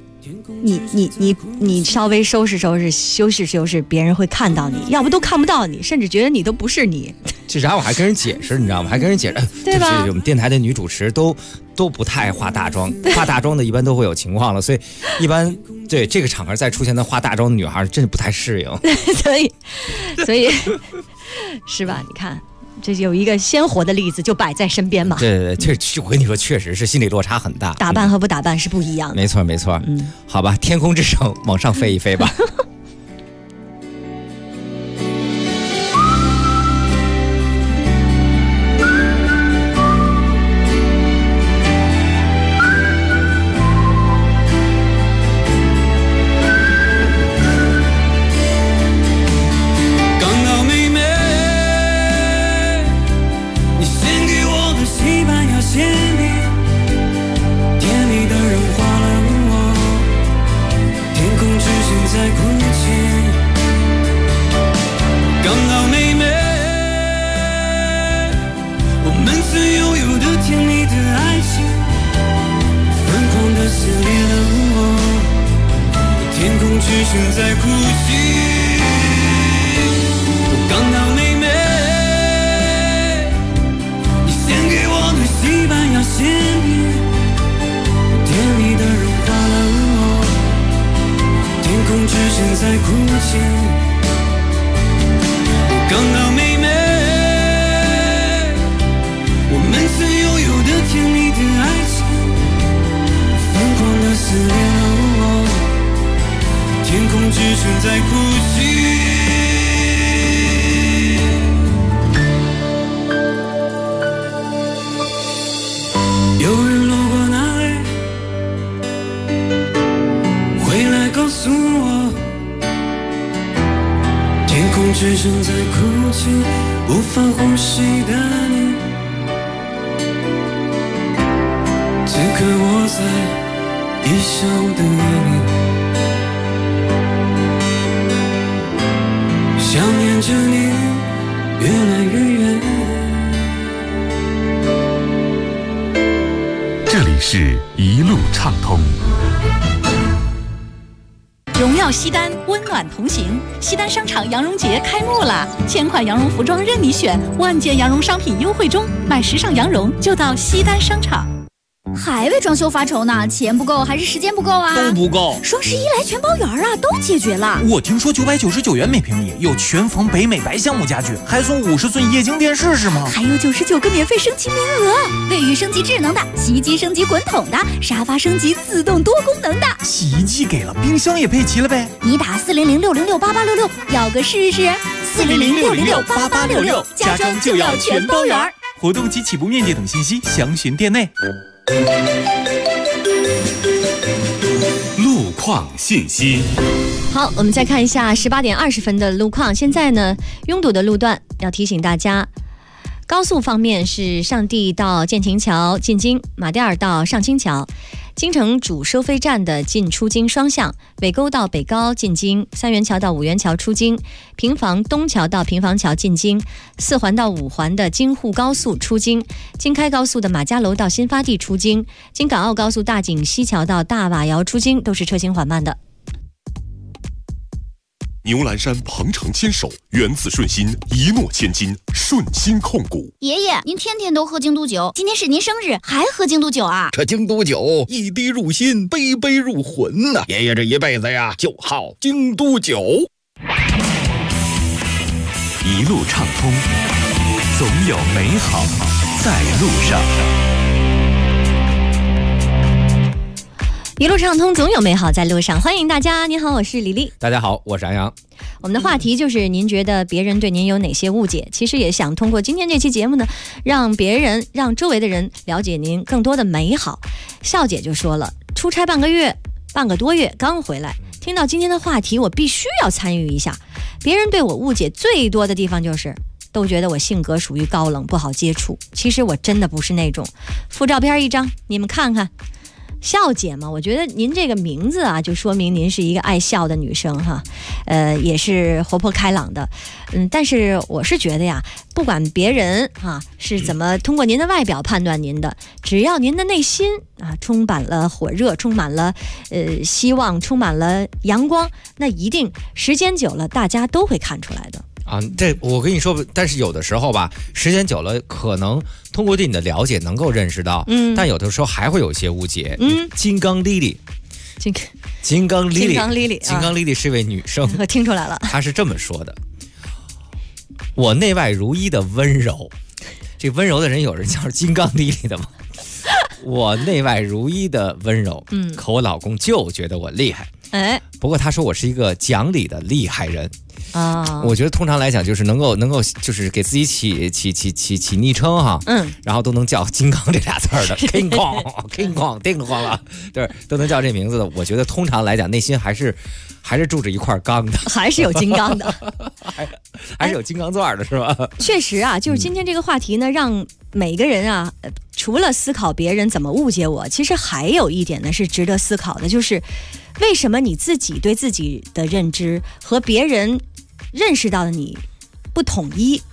你稍微收拾修饰，别人会看到你，要不都看不到你，甚至觉得你都不是你。 这然后我还跟人解释，你知道吗？还跟人解释， 对吧？ 我们电台的女主持都不太爱化大妆，化大妆的一般都会有情况了，所以一般对这个场合再出现的化大妆的女孩，真是不太适应。 所以是吧？你看。这有一个鲜活的例子就摆在身边嘛。 对，这我跟你说，确实是心理落差很大。 打扮和不打扮是不一样的。 没错。好吧，天空之城往上飞一飞吧。 天空空只剩在哭泣。我刚到妹妹，你献给我的西班牙馅饼，甜蜜的融化了我，天空只剩在哭泣。我刚到妹妹，我们曾拥有的甜蜜的爱情，疯狂的撕裂了我，天空只剩在哭泣。有人路过那里，回来告诉我，天空只剩在哭泣，无法呼吸的你。此刻我在异乡等你，想念着你越来越远。 这里是一路畅通。 荣耀西单，温暖同行。西单商场羊绒节开幕啦！1000款羊绒服装任你选，万件羊绒商品优惠中，买时尚羊绒就到西单商场。 还为装修发愁呢？钱不够还是时间不够啊？ 都不够。 双11来全包圆啊，都解决了。 我听说999元每平米有全房北美白橡木家具，还送50寸液晶电视是吗？ 还有99个免费升级名额，卫浴升级智能的，洗衣机升级滚筒的，沙发升级自动多功能的。 洗衣机给了，冰箱也配齐了呗？ 你打400-606-8866，要个试试。400-606-8866，家装就要全包圆。 活动及起步面积等信息详询店内。 路况信息。 好，我们再看一下18点20分的路况。现在呢，拥堵的路段要提醒大家，高速方面是上地到建亭桥进京，马甸儿到上清桥，京城主收费站的进出京双向，北沟到北高进京，三元桥到五元桥出京，平房东桥到平房桥进京，四环到五环的京沪高速出京，京开高速的马家楼到新发地出京，京港澳高速大井西桥到大瓦窑出京都是车行缓慢的。 牛栏山鹏程牵手，源自顺心，一诺千金，顺心控股。 爷爷，您天天都喝京都酒，今天是您生日，还喝京都酒啊？ 这京都酒一滴入心，杯杯入魂呐！爷爷这一辈子呀，就好京都酒。 一路畅通，总有美好在路上。 一路畅通，总有美好在路上。欢迎大家，您好，我是李丽。 大家好，我是安阳。 我们的话题就是您觉得别人对您有哪些误解？其实也想通过今天这期节目呢，让周围的人了解您更多的美好。笑姐就说了，出差半个多月刚回来，听到今天的话题，我必须要参与一下。别人对我误解最多的地方就是都觉得我性格属于高冷，不好接触。其实我真的不是那种。附照片一张，你们看看。笑姐嘛，我觉得您这个名字啊，就说明您是一个爱笑的女生哈，也是活泼开朗的，但是我是觉得呀，不管别人是怎么通过您的外表判断您的，只要您的内心啊充满了火热，充满了希望，充满了阳光，那一定时间久了大家都会看出来的。 这我跟你说，但是有的时候吧，时间久了，可能通过对你的了解能够认识到，但有的时候还会有一些误解。金刚莉莉是一位女生， 我听出来了， 她是这么说的：我内外如一的温柔，这温柔的人有人叫金刚莉莉的吗？我内外如一的温柔，可我老公就觉得我厉害。不过他说我是一个讲理的厉害人。我觉得通常来讲就是能够就是给自己起昵称哈，然后都能叫金刚这俩字的，King Kong 叮咣了，对，都能叫这名字的。我觉得通常来讲内心还是住着一块钢的， 还是有金刚的， 还是有金刚钻的，是吧？ 确实啊，就是今天这个话题呢，让每个人啊，除了思考别人怎么误解我，其实还有一点呢是值得思考的，就是为什么你自己对自己的认知和别人认识到的你不统一？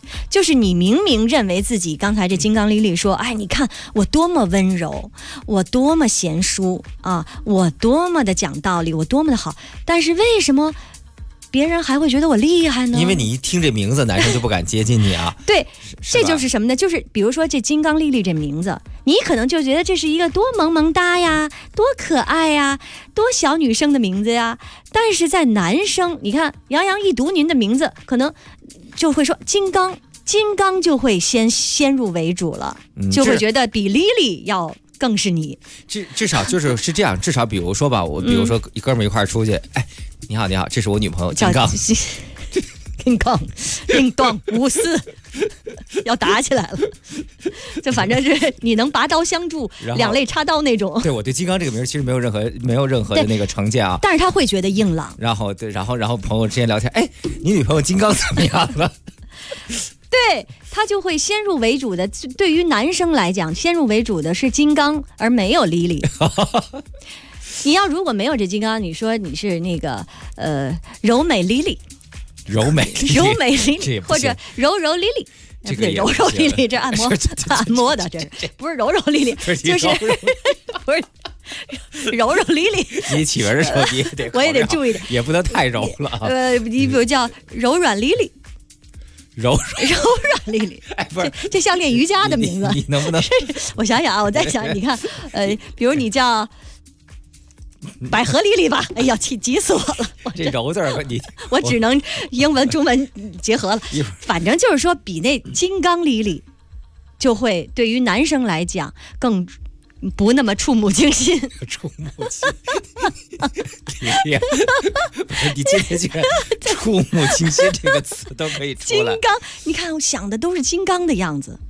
就是你明明认为自己刚才这金刚丽丽说，哎，你看我多么温柔，我多么贤淑啊，我多么的讲道理，我多么的好，但是为什么别人还会觉得我厉害呢？ 因为你一听这名字，男生就不敢接近你啊。 对，这就是什么呢？就是比如说这金刚丽丽这名字，你可能就觉得这是一个多萌萌哒呀，多可爱呀，多小女生的名字呀。但是在男生，你看杨洋一读您的名字，可能就会说金刚，金刚就会先入为主了，就会觉得比丽丽要更是你。 至少是这样，至少比如说吧，我比如说一哥们一块出去，哎。你好，这是我女朋友金刚。 金刚，叮当54，要打起来了。就反正是你能拔刀相助，两肋插刀那种。 对，我对金刚这个名其实没有任何的那个成见啊。 但是他会觉得硬朗。 然后朋友之间聊天，哎，你女朋友金刚怎么样了？ 对，他就会先入为主的。对于男生来讲，先入为主的是金刚，而没有丽丽。你要如果没有这金刚，你说你是那个柔美丽丽， 柔美丽丽，或者柔丽丽， 这个柔丽丽，这按摩的，这不是柔丽丽，就是不是柔丽丽。 你起名的时候你也得， 我也得注意点， 也不能太柔了。 你比如叫柔软丽丽。 柔软丽丽，哎，不是，这像练瑜伽的名字。 你能不能？ 我想想啊，我在想，你看，比如你叫百合丽丽吧，哎呀，急死我了！ 这柔字儿， 我只能英文中文结合了。反正就是说，比那金刚丽丽，就会对于男生来讲更不那么触目惊心。 触目惊心，你今天竟然触目惊心这个词都可以出来。 金刚，你看我想的都是金刚的样子。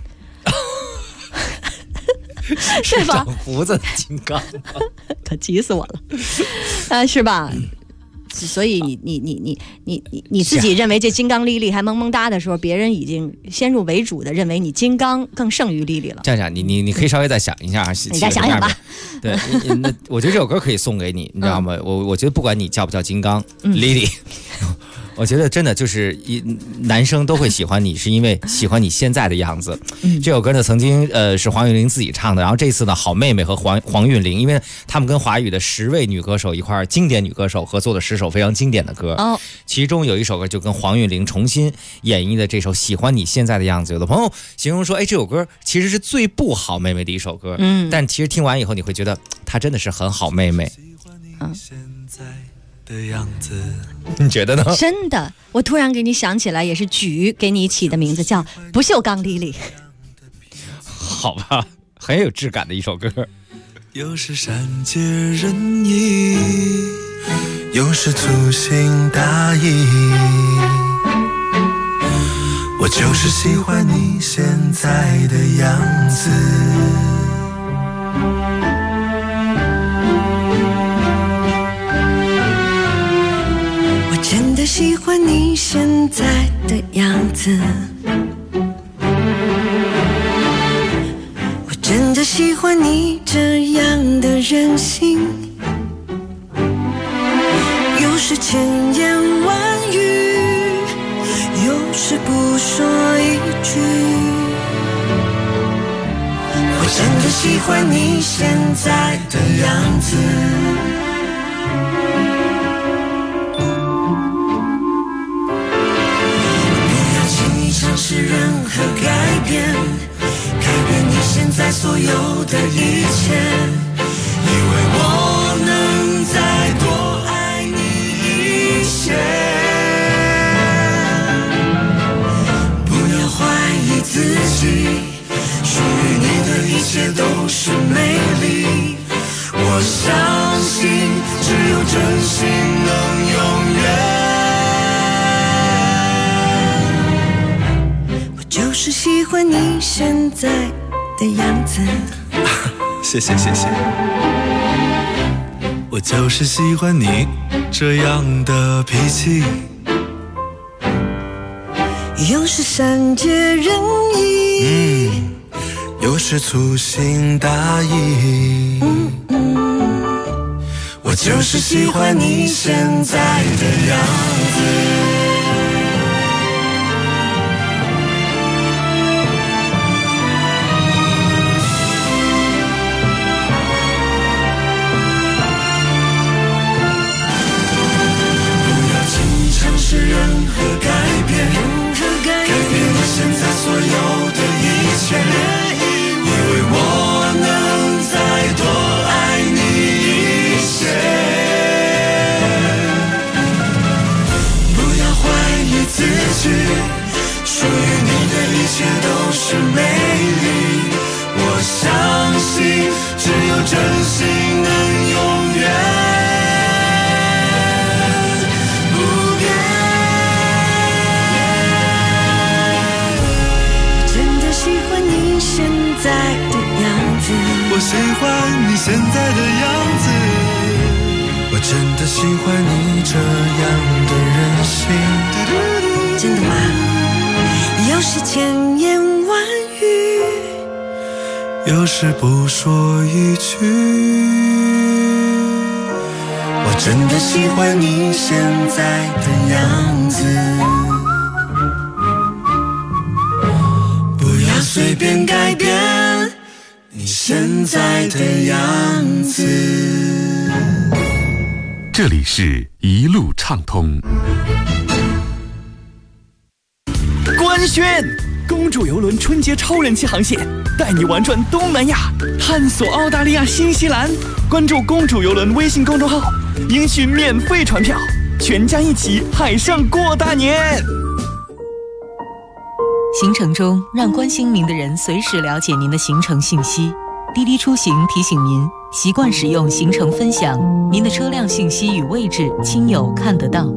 是吧？ 长胡子的金刚， 可急死我了，是吧？所以你自己认为这金刚丽丽还萌萌哒的时候，别人已经先入为主的认为你金刚更胜于丽丽了。 这样，你可以稍微再想一下， 你再想想吧。 对，那我觉得这首歌可以送给你，你知道吗？我觉得不管你叫不叫金刚，丽丽。我觉得真的就是男生都会喜欢你，是因为喜欢你现在的样子。这首歌呢，曾经是黄韵玲自己唱的，然后这次呢，好妹妹和黄韵玲，因为他们跟华语的10位女歌手一块经典女歌手合作的10首非常经典的歌。其中有一首歌就跟黄韵玲重新演绎的这首《喜欢你现在的样子》。有的朋友形容说，哎，这首歌其实是最不好妹妹的一首歌。但其实听完以后，你会觉得她真的是很好妹妹。 的样子， 你觉得呢？ 真的，我突然给你想起来，也是举给你起的名字叫不锈钢丽丽。 好吧，很有质感的一首歌。 有时善解人意，有时粗心大意，我就是喜欢你现在的样子。 真的喜欢你现在的样子，我真的喜欢你这样的任性，有时千言万语，有时不说一句。我真的喜欢你现在的样子。尝试任何改变，改变你现在所有的一切，以为我能再多爱你一些。不要怀疑自己，属于你的一切都是美丽。我相信，只有真心能永远。就是喜欢你现在的样子。 谢谢。我就是喜欢你这样的脾气， 有时善解人意， 有时粗心大意。我就是喜欢你现在的样子。 去，属于你的一切都是美丽。我相信，只有真心能永远不变。我真的喜欢你现在的样子，我喜欢你现在的样子，我真的喜欢你这样的任性。真的吗？有时千言万语，有时不说一句。我真的喜欢你现在的样子，不要随便改变你现在的样子。 这里是一路畅通。 官宣，公主邮轮春节超人气航线，带你玩转东南亚，探索澳大利亚、新西兰。关注公主邮轮微信公众号，领取免费船票，全家一起海上过大年。 行程中，让关心您的人随时了解您的行程信息。滴滴出行提醒您，习惯使用行程分享，您的车辆信息与位置，亲友看得到。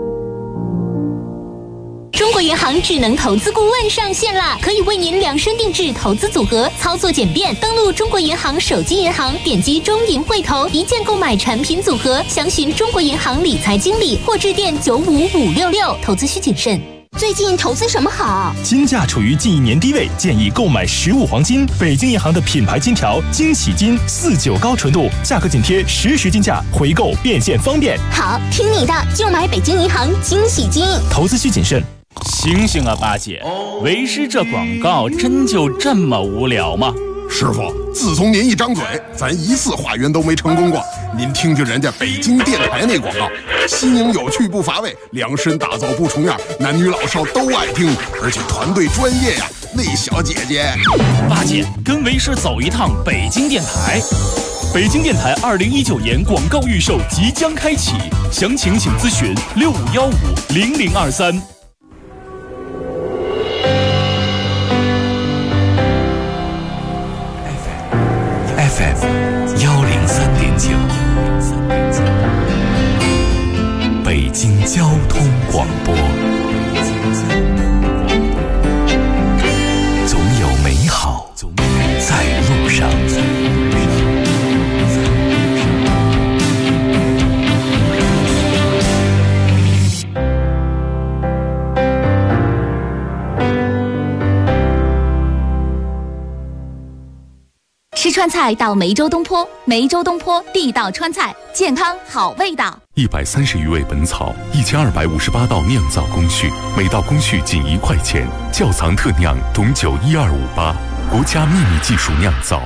中国银行智能投资顾问上线啦，可以为您量身定制投资组合，操作简便。登录中国银行手机银行，点击中银汇投，一键购买产品组合。详询中国银行理财经理或致电95566。投资需谨慎。最近投资什么好？ 金价处于近1年低位，建议购买实物黄金。北京银行的品牌金条惊喜金49高纯度，价格紧贴实时金价，回购变现方便。 好，听你的，就买北京银行惊喜金。 投资需谨慎。 醒醒啊，八姐！为师这广告真就这么无聊吗？ 师傅，自从您一张嘴，咱一次化缘都没成功过。您听听人家北京电台那广告，新颖有趣不乏味，量身打造不重样，男女老少都爱听，而且团队专业呀。那小姐姐， 八姐跟为师走一趟北京电台。 北京电台2019年广告预售即将开启，详情请咨询65150023。 FM 103.9，北京交通广播，总有美好在路上。 吃川菜到梅州东坡，梅州东坡地道川菜，健康好味道。 130余味本草，1258道酿造工序，每道工序仅1块钱。窖藏特酿董酒12588，国家秘密技术酿造。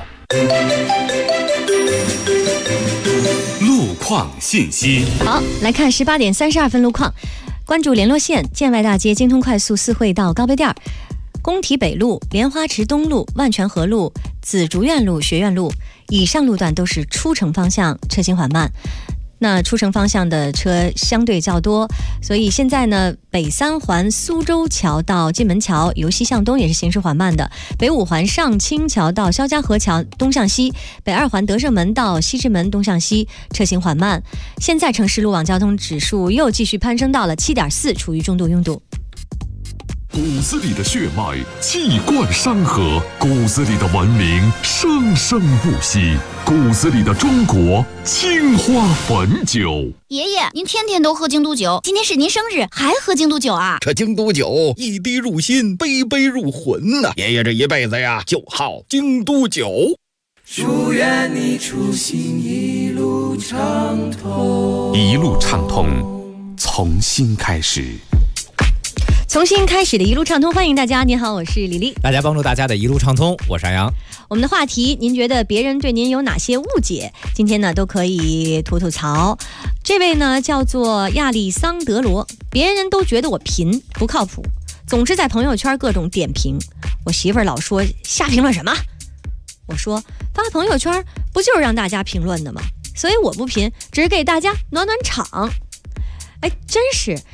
路况信息。 好，来看18点32分路况，关注联络线建外大街、京通快速四惠道高碑店、工体北路、莲花池东路、万泉河路、紫竹院路、学院路以上路段都是出城方向车行缓慢。那出城方向的车相对较多，所以现在呢，北三环苏州桥到金门桥由西向东也是行驶缓慢的，北五环上清桥到肖家河桥东向西，北二环德胜门到西直门东向西车行缓慢。现在城市路网交通指数又继续攀升到了7.4，处于中度拥堵。 骨子里的血脉气贯山河，骨子里的文明生生不息，骨子里的中国青花汾酒。 爷爷，您天天都喝京都酒，今天是您生日还喝京都酒啊？ 这京都酒一滴入心，杯杯入魂呐！爷爷这一辈子呀，就好京都酒。 祝愿你出行一路畅通， 一路畅通，从新开始。 从新开始的一路畅通，欢迎大家。您好，我是李丽。 大家帮助大家的一路畅通，我是安阳。 我们的话题，您觉得别人对您有哪些误解？今天呢，都可以吐吐槽。这位呢叫做亚历桑德罗，别人都觉得我贫不靠谱，总是在朋友圈各种点评。我媳妇儿老说瞎评论什么？我说发朋友圈不就是让大家评论的吗？所以我不贫，只是给大家暖暖场。哎，真是。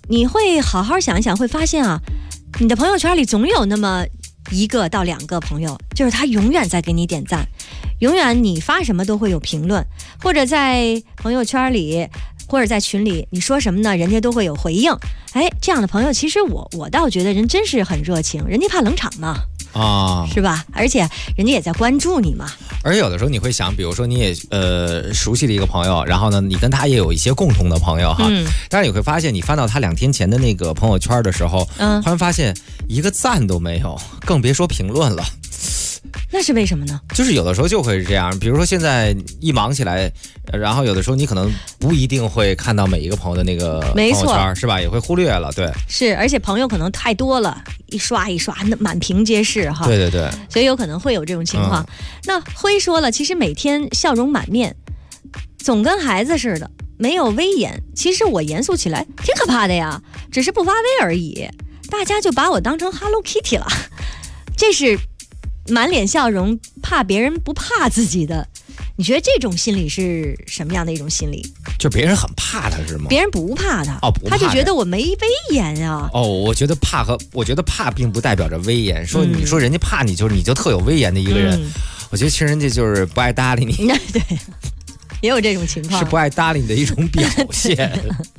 你会好好想一想，会发现啊，你的朋友圈里总有那么1个到2个朋友，就是他永远在给你点赞，永远你发什么都会有评论，或者在朋友圈里或者在群里你说什么呢，人家都会有回应。哎，这样的朋友其实我倒觉得人真是很热情，人家怕冷场嘛，是吧？而且人家也在关注你嘛。 而且有的时候你会想，比如说你也熟悉的一个朋友，然后呢你跟他也有一些共同的朋友哈，但是你会发现你翻到他2天前的那个朋友圈的时候，突然发现一个赞都没有，更别说评论了。 那是为什么呢？ 就是有的时候就会这样，比如说现在一忙起来，然后有的时候你可能不一定会看到每一个朋友的那个朋友圈，是吧？也会忽略了，对。 是，而且朋友可能太多了，一刷一刷，满屏皆是哈。 对对对。 所以有可能会有这种情况。那辉说了，其实每天笑容满面，总跟孩子似的，没有威严。其实我严肃起来挺可怕的呀，只是不发威而已。大家就把我当成 Hello Kitty 了，这是满脸笑容怕别人不怕自己的。你觉得这种心理是什么样的一种心理？ 就别人很怕他是吗？ 别人不怕他， 不怕他就觉得我没威严啊。 我觉得怕并不代表着威严。说你说人家怕你，就是你就特有威严的一个人。我觉得其实人家就是不爱搭理你。 对，也有这种情况， 是不爱搭理你的一种表现。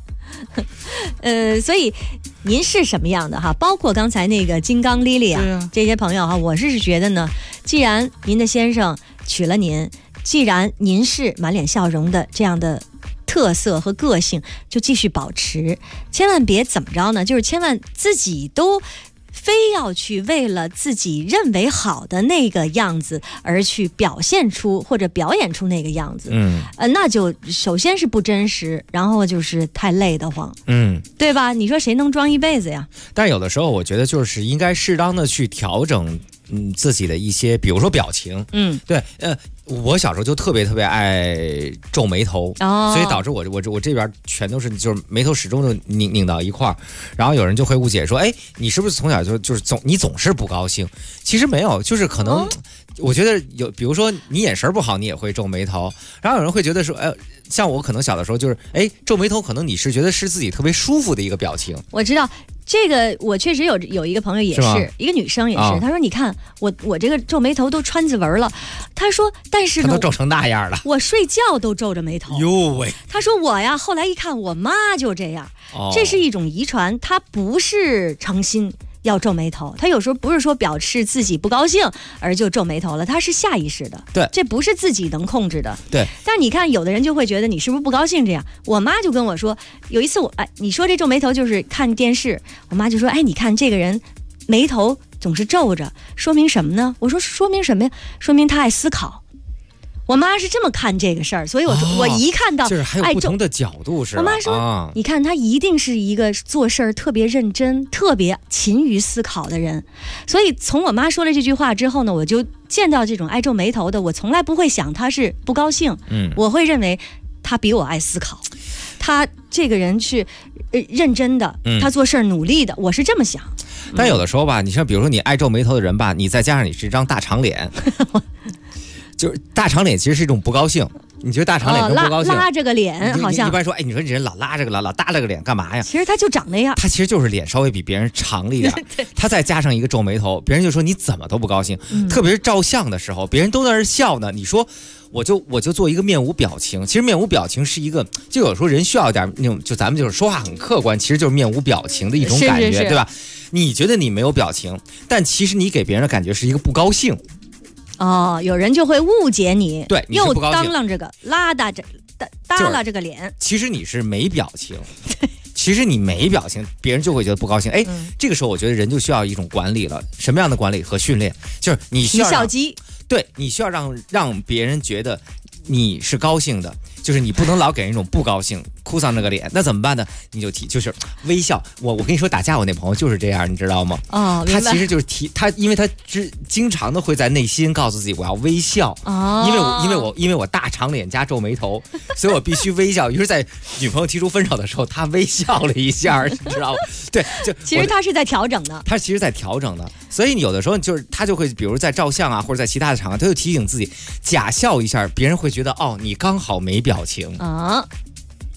所以您是什么样的哈？包括刚才那个金刚 Lily 啊，这些朋友哈，我是觉得呢，既然您的先生娶了您，既然您是满脸笑容的这样的特色和个性，就继续保持，千万别怎么着呢？就是千万自己都非要去为了自己认为好的那个样子而去表现出或者表演出那个样子，那就首先是不真实，然后就是太累得慌，对吧？你说谁能装一辈子呀？ 但有的时候我觉得就是应该适当的去调整自己的一些，比如说表情，对，我小时候就特别爱皱眉头，所以导致我这边全都是就是眉头始终都拧到一块儿，然后有人就会误解说，哎，你是不是从小就是总是不高兴？其实没有，就是可能我觉得有，比如说你眼神不好，你也会皱眉头，然后有人会觉得说，像我可能小的时候就是皱眉头，可能你是觉得是自己特别舒服的一个表情。 我知道。这个我确实有一个朋友也是一个女生也是，她说你看我这个皱眉头都川字纹了，她说但是呢她都皱成那样了， 我睡觉都皱着眉头。 哟喂， 她说我呀后来一看我妈就这样，这是一种遗传，她不是诚心要皱眉头，他有时候不是说表示自己不高兴而就皱眉头了，他是下意识的， 对， 这不是自己能控制的， 对。 但你看有的人就会觉得你是不是不高兴这样。我妈就跟我说，有一次你说这皱眉头就是看电视，我妈就说，你看这个人眉头总是皱着，说明什么呢？我说说明什么呀？说明他爱思考。我妈是这么看这个事儿，所以我一看到就是还有不同的角度是吧？ 我妈说，你看他一定是一个做事儿特别认真、特别勤于思考的人。所以从我妈说了这句话之后呢，我就见到这种爱皱眉头的，我从来不会想他是不高兴，我会认为他比我爱思考，他这个人是认真的，他做事儿努力的，我是这么想。 但有的时候吧，你像比如说你爱皱眉头的人吧，你再加上你是一张大长脸。就是大长脸其实是一种不高兴，你觉得大长脸跟不高兴， 拉着个脸好像一般说，你说这人老拉着个老耷拉个脸干嘛呀？ 其实他就长那样， 他其实就是脸稍微比别人长了一点，他再加上一个皱眉头，别人就说你怎么都不高兴。特别是照相的时候，别人都在那儿笑呢，你说我就做一个面无表情。其实面无表情是一个，就有时候人需要一点那种，就咱们就是说话很客观，其实就是面无表情的一种感觉，对吧？你觉得你没有表情，但其实你给别人的感觉是一个不高兴。 有人就会误解你， 对，你是不高兴， 又当啷这个拉搭着耷拉这个脸， 其实你是没表情，其实你没表情，别人就会觉得不高兴。这个时候我觉得人就需要一种管理了，什么样的管理和训练？就是你需要小鸡， 对，你需要让别人觉得你是高兴的，就是你不能老给人一种不高兴哭丧这个脸。那怎么办呢？你就是微笑。我跟你说，打架我那朋友就是这样，你知道吗？他其实就是他，因为他经常的会在内心告诉自己我要微笑，因为我大长脸加皱眉头，所以我必须微笑。于是，在女朋友提出分手的时候，他微笑了一下，你知道吗？对， 其实他是在调整的， 他其实在调整的。所以你有的时候就是他就会，比如在照相啊，或者在其他的场合，他就提醒自己假笑一下，别人会觉得你刚好没表情。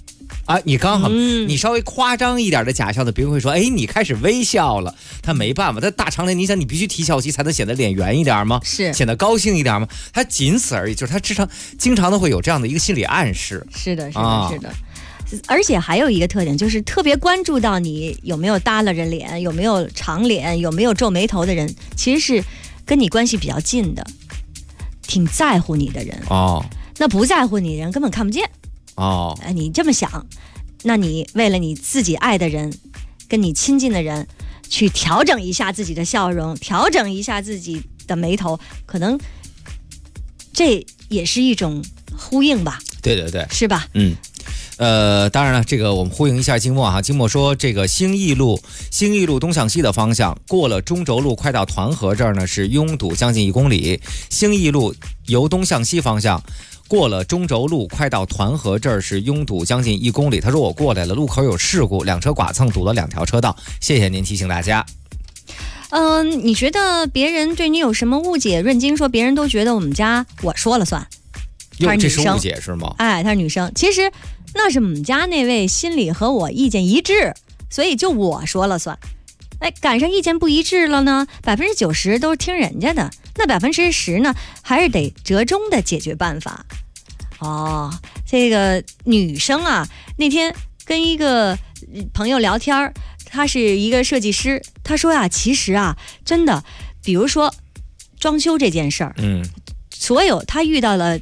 啊，你刚好，你稍微夸张一点的假笑呢，别人会说，哎，你开始微笑了。他没办法，他大长脸，你想你必须提笑肌才能显得脸圆一点吗？ 是显得高兴一点吗？他仅此而已，就是他经常的会有这样的一个心理暗示。 是的，是的，是的。而且还有一个特点，就是特别关注到你有没有耷拉着脸，有没有长脸，有没有皱眉头的人，其实是跟你关系比较近的，挺在乎你的人。那不在乎你的人根本看不见。你这么想，那你为了你自己爱的人，跟你亲近的人，去调整一下自己的笑容，调整一下自己的眉头，可能这也是一种呼应吧。 对对对， 是吧？ 当然了，这个我们呼应一下金墨哈。金墨说，这个兴义路东向西的方向，过了中轴路快到团河这儿呢，是拥堵将近1公里。兴义路由东向西方向，过了中轴路快到团河这儿是拥堵将近1公里。他说我过来了，路口有事故，2车剐蹭堵了2条车道。谢谢您提醒大家。 你觉得别人对你有什么误解？润金说别人都觉得我们家我说了算。 这是误解是吗？ 她是女生。其实那是我们家那位心里和我意见一致，所以就我说了算。赶上意见不一致了呢，90%都是听人家的，那10%呢，还是得折中的解决办法。这个女生啊，那天跟一个朋友聊天，他是一个设计师，他说啊，其实啊，真的，比如说装修这件事儿，所有他遇到了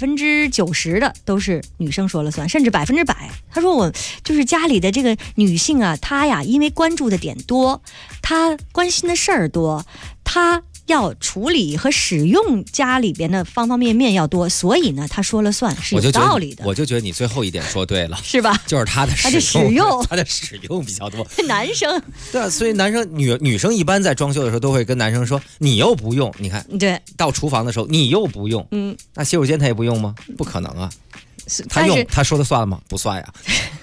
90%的都是女生说了算，甚至100%。他说我就是家里的这个女性啊，她呀，因为关注的点多，她关心的事儿多，她要处理和使用家里边的方方面面要多，所以呢，她说了算是有道理的。 我就觉得你最后一点说对了， 是吧？ 就是她的使用比较多。 男生对，所以男生女生一般在装修的时候都会跟男生说，你又不用，你看， 对， 到厨房的时候你又不用，那洗手间他也不用吗？不可能啊，他用，他说的算了吗？不算呀。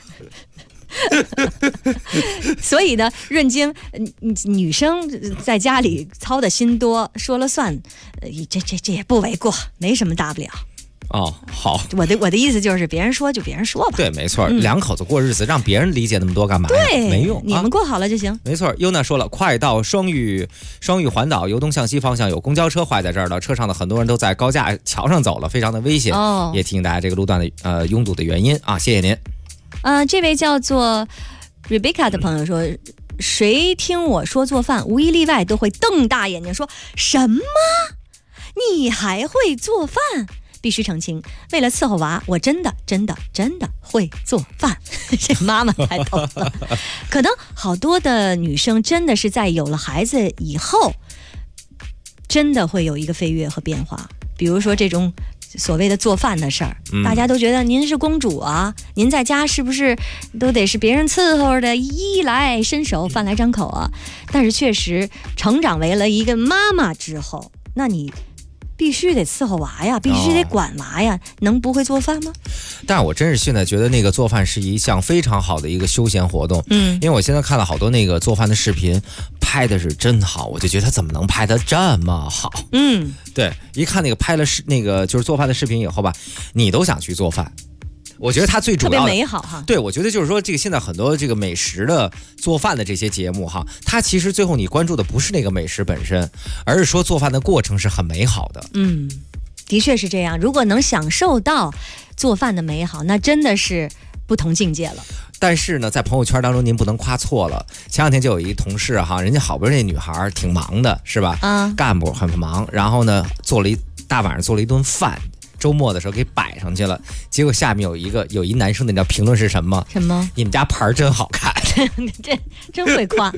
所以呢，润晶，女生在家里操的心多，说了算，这也不为过，没什么大不了。 好， 我的意思就是别人说就别人说吧。 对，没错，两口子过日子，让别人理解那么多干嘛呀？ 对， 没用， 你们过好了就行。 没错，优娜说了，快到双玉环岛由东向西方向有公交车坏在这儿了，车上的很多人都在高架桥上走了，非常的危险。也提醒大家这个路段的拥堵的原因啊，谢谢您。 这位叫做 Rebecca 的朋友说，谁听我说做饭，无一例外都会瞪大眼睛说，什么？你还会做饭？必须澄清，为了伺候娃，我真的会做饭。这妈妈太逗了。可能好多的女生真的是在有了孩子以后，真的会有一个飞跃和变化。比如说这种所谓的做饭的事儿，大家都觉得您是公主啊，您在家是不是都得是别人伺候的，衣来伸手饭来张口啊？但是确实成长为了一个妈妈之后，那你必须得伺候娃呀，必须得管娃呀，能不会做饭吗？ 但我真是现在觉得那个做饭是一项非常好的一个休闲活动，因为我现在看了好多那个做饭的视频，拍的是真好，我就觉得他怎么能拍得这么好？对，一看那个拍了那个就是做饭的视频以后吧，你都想去做饭。我觉得它最主要的特别美好哈。 对，我觉得就是说，这个现在很多这个美食的做饭的这些节目哈，它其实最后你关注的不是那个美食本身，而是说做饭的过程是很美好的。 的确是这样。如果能享受到做饭的美好，那真的是不同境界了。 但是呢，在朋友圈当中您不能夸错了。前两天就有一同事哈，人家好不容易那女孩挺忙的，是吧？干部很忙，然后呢大晚上做了一顿饭。周末的时候给摆上去了，结果下面有一男生的评论是什么？ 什么？ 你们家盘真好看。 这真会夸。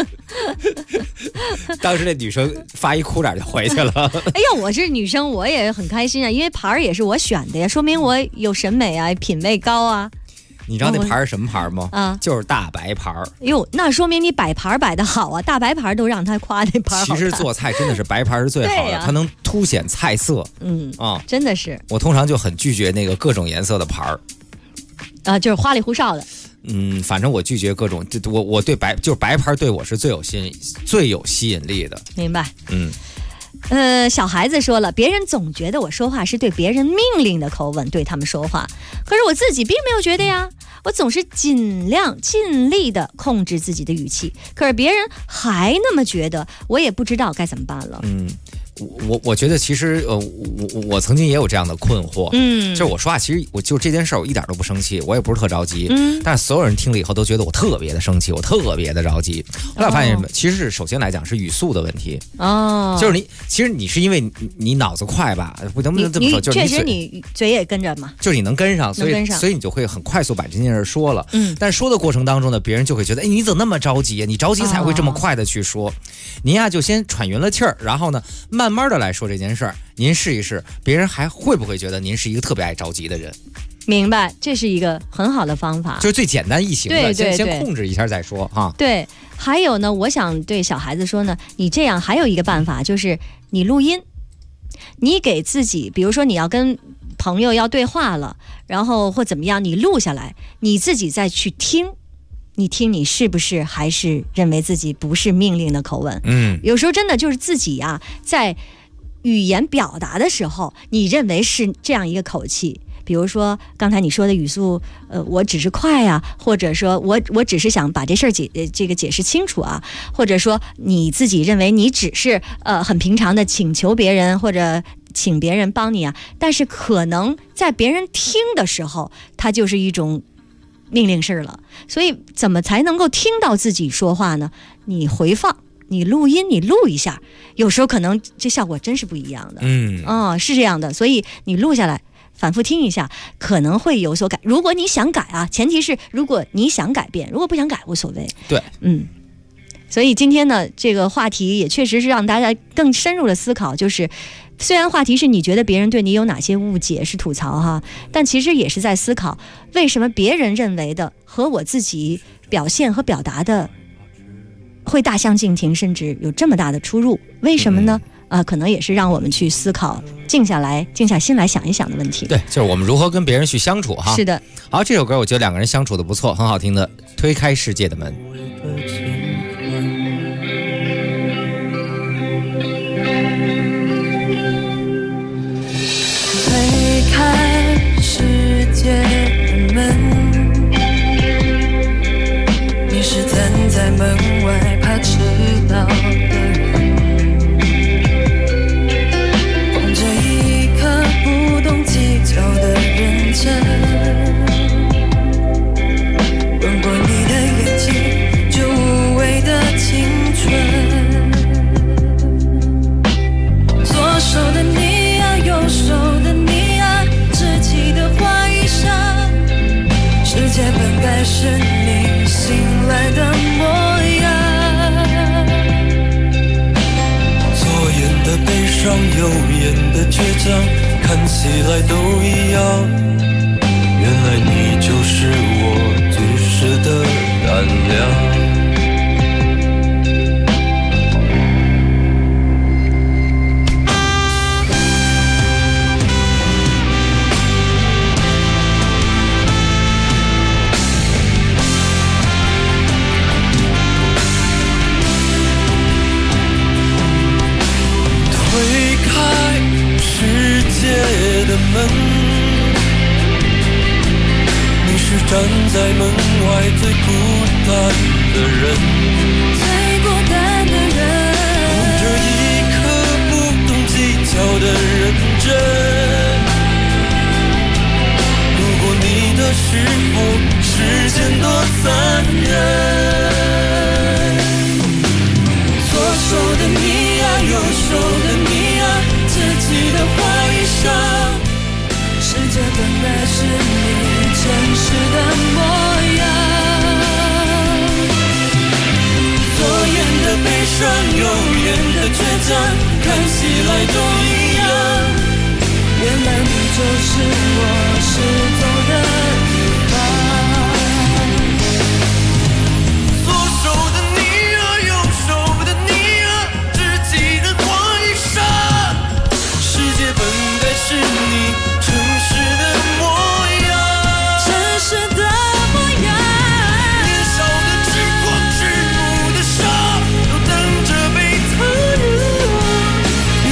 当时那女生发一哭脸就回去了。 哎呀，我是女生，我也很开心啊，因为盘也是我选的呀，说明我有审美啊，品味高啊。 你知道那盘是什么盘吗？就是大白盘。 哟，那说明你摆盘摆得好啊，大白盘都让他夸那盘好看。 其实做菜真的是白盘是最好的，它能凸显菜色。 真的是。 我通常就很拒绝那个各种颜色的盘就是花里胡哨的。 反正我拒绝各种，我对白盘对我是最有吸引力的。 明白。 小孩子说了，别人总觉得我说话是对别人命令的口吻对他们说话，可是我自己并没有觉得呀，我总是尽力的控制自己的语气，可是别人还那么觉得，我也不知道该怎么办了。 我觉得其实我曾经也有这样的困惑，就是我说话其实我就这件事儿我一点都不生气，我也不是特着急，但是所有人听了以后都觉得我特别的生气，我特别的着急。后来发现什么？其实是首先来讲是语速的问题就是其实你是因为你脑子快吧，不能这么说，就是确实你嘴也跟着嘛， 就是你能跟上，所以你就会很快速把这件事说了。但是说的过程当中呢，别人就会觉得，哎，你怎么那么着急？你着急才会这么快的去说。您呀就先喘匀了气儿，然后呢慢慢的来说这件事儿，您试一试，别人还会不会觉得您是一个特别爱着急的人？ 明白，这是一个很好的方法， 就是最简单易行的，先控制一下再说哈。 对，还有呢，我想对小孩子说呢，你这样还有一个办法，就是你录音，你给自己，比如说你要跟朋友要对话了，然后或怎么样，你录下来，你自己再去听。你听，你是不是还是认为自己不是命令的口吻？有时候真的就是自己呀，在语言表达的时候，你认为是这样一个口气。比如说刚才你说的语速，我只是快啊，或者说我只是想把这事儿解释清楚啊，或者说你自己认为你只是很平常的请求别人或者请别人帮你啊，但是可能在别人听的时候，它就是一种命令式了。所以怎么才能够听到自己说话呢？你回放，你录音，你录一下，有时候可能这效果真是不一样的。是这样的，所以你录下来反复听一下，可能会有所改。如果你想改啊，前提是如果你想改变，如果不想改无所谓。 对， 所以今天呢，这个话题也确实是让大家更深入的思考，就是虽然话题是你觉得别人对你有哪些误解是吐槽哈，但其实也是在思考为什么别人认为的和我自己表现和表达的会大相径庭，甚至有这么大的出入，为什么呢？可能也是让我们去思考，静下心来想一想的问题。 对，就是我们如何跟别人去相处哈。 是的。 好，这首歌我觉得两个人相处的不错，很好听的，推开世界的门。 推开世界的门，你是站在门外怕迟到的人，捧着一颗不懂计较的认真，吻过你的眼睛，就无畏的青春。左手的你啊，右手的你啊，稚气的花衣裳，世界本该是你醒来的模样。 左眼的悲伤，右眼的倔强，看起来都一样。原来你就是我最适的胆量。的门，你是站在门外最孤单的人， 最孤单的人， 捧着一颗不懂计较的认真。路过你的时候，时间多残忍。 左手的你啊，右手的你啊，稚气的花衣裳，世界本该是你真实的模样。 左眼的悲伤，右眼的倔强，看起来都一样。 原来你就是我失踪的地方。 左手的你啊，右手的你啊，稚气的花衣裳，世界本该是你诚实的模样， 诚实的模样。 年少的痴狂，赤目的傻，都等着被他人。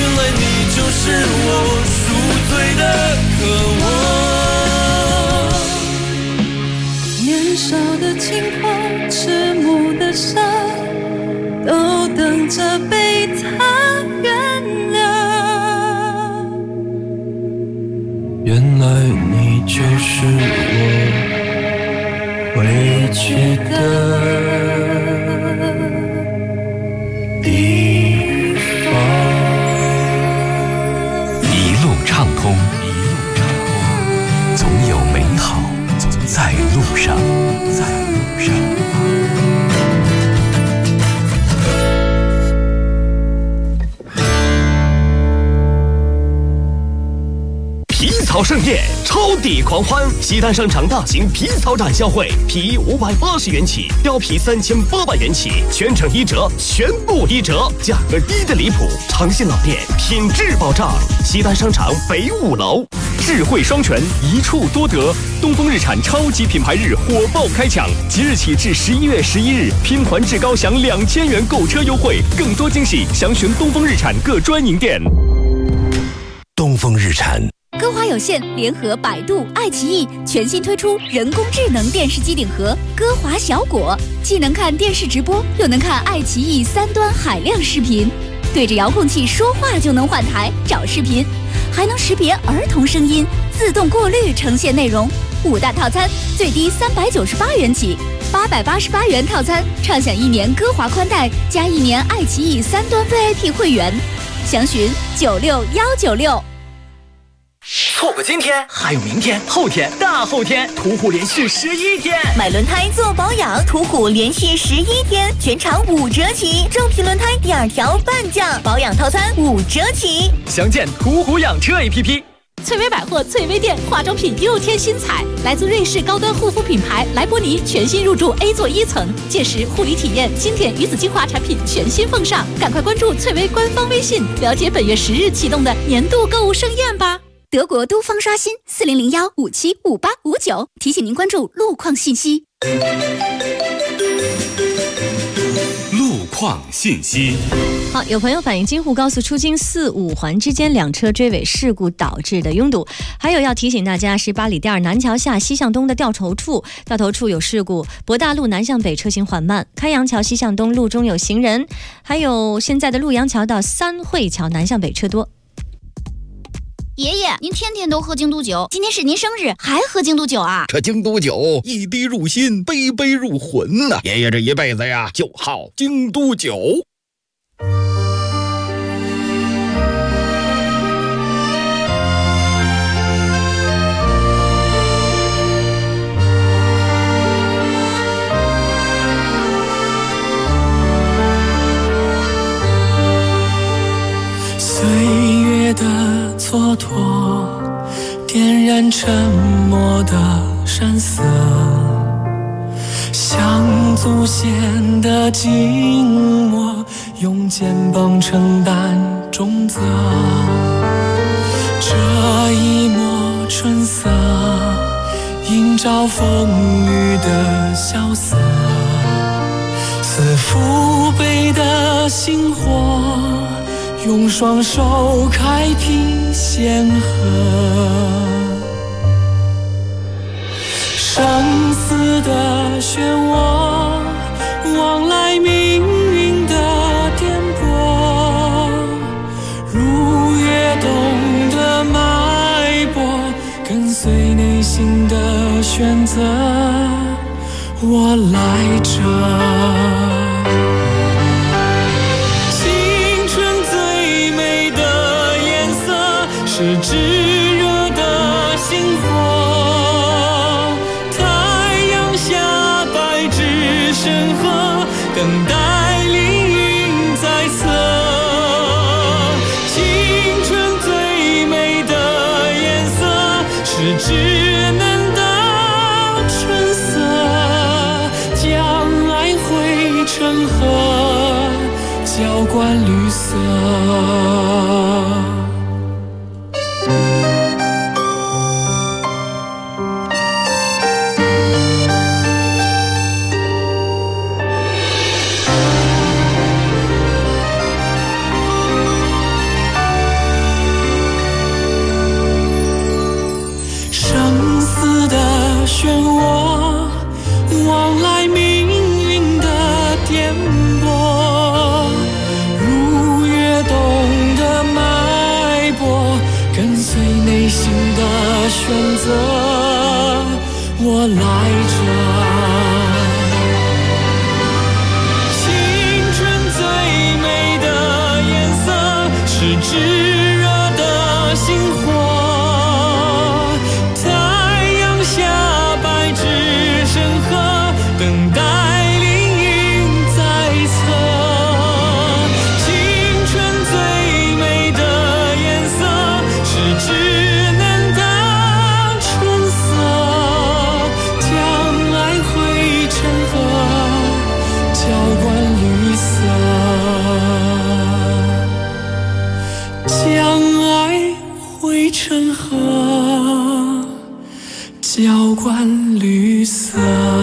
都等着被他原谅。 原来你就是我委屈的地方。 一路畅通，总有美好在路上， 皮草盛宴，超抵狂欢！西单商场大型皮草展销会，皮衣580元起，貂皮3800元起，全程1折，全部1折，价格低的离谱！诚信老店，品质保障。西单商场北5楼。 智慧双全，一处多得。东风日产超级品牌日火爆开抢，即日起至11月11日，拼团至高享2000元购车优惠，更多惊喜，详询东风日产各专营店。 东风日产。 歌华有线联合百度、爱奇艺全新推出人工智能电视机顶盒歌华小果，既能看电视直播，又能看爱奇艺3端海量视频，对着遥控器说话就能换台找视频，还能识别儿童声音，自动过滤呈现内容。5大套餐最低398元起，888元套餐畅享1年歌华宽带加1年爱奇艺3端 VIP 会员，详询96196。 错过今天，还有明天、后天、大后天，途虎连续11天。 买轮胎做保养，途虎连续11天，全场5折起，正品轮胎第2条半价，保养套餐5折起。 详见途虎养车 APP。 翠微百货翠微店化妆品又添新彩，来自瑞士高端护肤品牌莱博尼全新入驻 A 座1层，届时护理体验、经典鱼子精华产品全新奉上，赶快关注翠微官方微信，了解本月10日启动的年度购物盛宴吧。 德国都方刷新4001575859，提醒您关注路况信息。 路况信息。 好，有朋友反映京沪高速出京4、5环之间2车追尾事故导致的拥堵，还有要提醒大家是8里店南桥下西向东的掉头处有事故，博大路南向北车行缓慢，开阳桥西向东路中有行人，还有现在的陆阳桥到三汇桥南向北车多。 爷爷，您天天都喝京都酒，今天是您生日，还喝京都酒啊？ 这京都酒一滴入心，杯杯入魂呐！爷爷这一辈子呀，就好京都酒。 岁月的蹉跎，点燃沉默的山色，像祖先的静默，用肩膀承担重责。这一抹春色，映照风雨的萧瑟，似父辈的星火，用双手开辟先河。生死的漩涡，往来命运的颠簸，如跃动的脉搏，跟随内心的选择，我来这。是炙热的星火，太阳下白纸深河，等待凌云在侧。青春最美的颜色，是稚嫩的春色，将爱汇成河，浇灌绿色。漩涡，往来命运的颠簸， 选择，我来着。青春最美的颜色是炙热的星火，太阳下白纸成河，等待成河，浇灌绿色。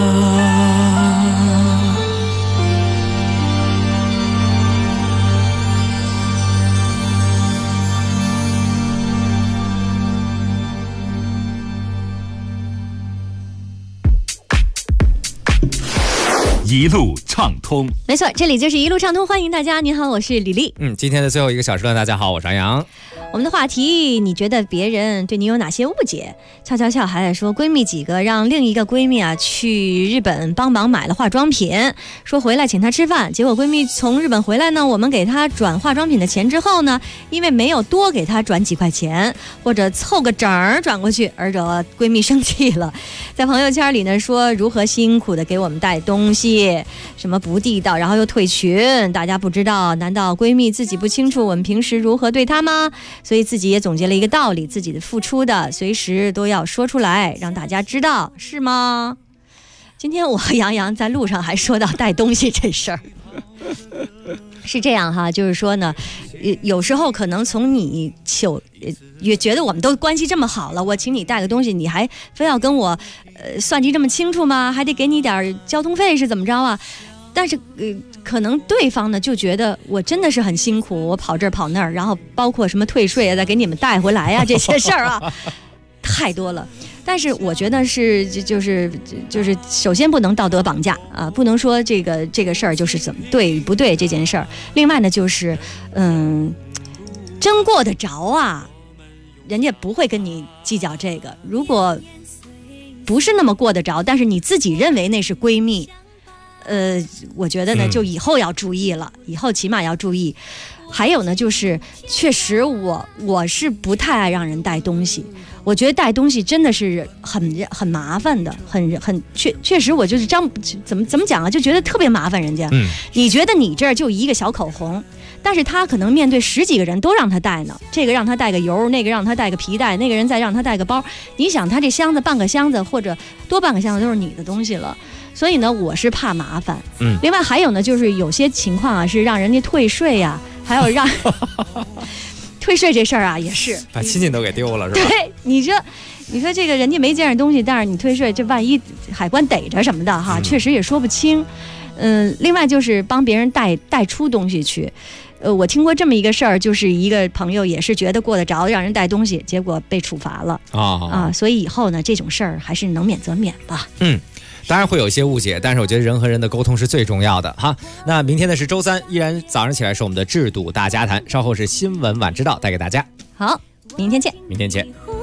一路畅通， 没错，这里就是一路畅通，欢迎大家。你好，我是李丽。 今天的最后一个小时段，大家好，我是杨洋。 我们的话题，你觉得别人对你有哪些误解？俏俏俏还在说，闺蜜几个让另一个闺蜜啊去日本帮忙买了化妆品，说回来请她吃饭。结果闺蜜从日本回来呢，我们给她转化妆品的钱之后呢，因为没有多给她转几块钱，或者凑个整儿转过去，而惹闺蜜生气了，在朋友圈里呢说如何辛苦的给我们带东西，什么不地道，然后又退群。大家不知道，难道闺蜜自己不清楚我们平时如何对她吗？所以自己也总结了一个道理，自己的付出的随时都要说出来，让大家知道，是吗？今天我和杨洋在路上还说到带东西这事儿。是这样哈，就是说呢，有时候可能从你也觉得我们都关系这么好了，我请你带个东西，你还非要跟我算计这么清楚吗？还得给你点交通费是怎么着啊？但是可能对方呢就觉得我真的是很辛苦，我跑这儿跑那儿，然后包括什么退税啊，再给你们带回来啊，这些事儿啊太多了。但是我觉得是就是首先不能道德绑架啊，不能说这个事儿就是怎么对不对这件事儿。另外呢就是真过得着啊，人家不会跟你计较这个。如果不是那么过得着，但是你自己认为那是闺蜜，我觉得呢就以后要注意了，以后起码要注意。还有呢就是确实我是不太爱让人带东西，我觉得带东西真的是很麻烦的，确实我就是怎么讲啊，就觉得特别麻烦人家。你觉得你这儿就一个小口红，但是他可能面对10几个人都让他带呢，这个让他带个油，那个让他带个皮带，那个人再让他带个包，你想他这箱子半个箱子或者多半个箱子都是你的东西了。所以呢我是怕麻烦。另外还有呢就是有些情况啊是让人家退税呀，还有让退税这事儿啊也是把亲戚都给丢了是吧？ 对，你说这个人家没见着东西，但是你退税，这万一海关逮着什么的哈，确实也说不清。另外就是帮别人带出东西去。我听过这么一个事儿，就是一个朋友也是觉得过得着让人带东西，结果被处罚了所以以后呢这种事儿还是能免则免吧。 当然会有一些误解，但是我觉得人和人的沟通是最重要的哈。那明天呢是周三，依然早上起来是我们的制度大家谈，稍后是新闻晚知道带给大家。 好，明天见。 明天见。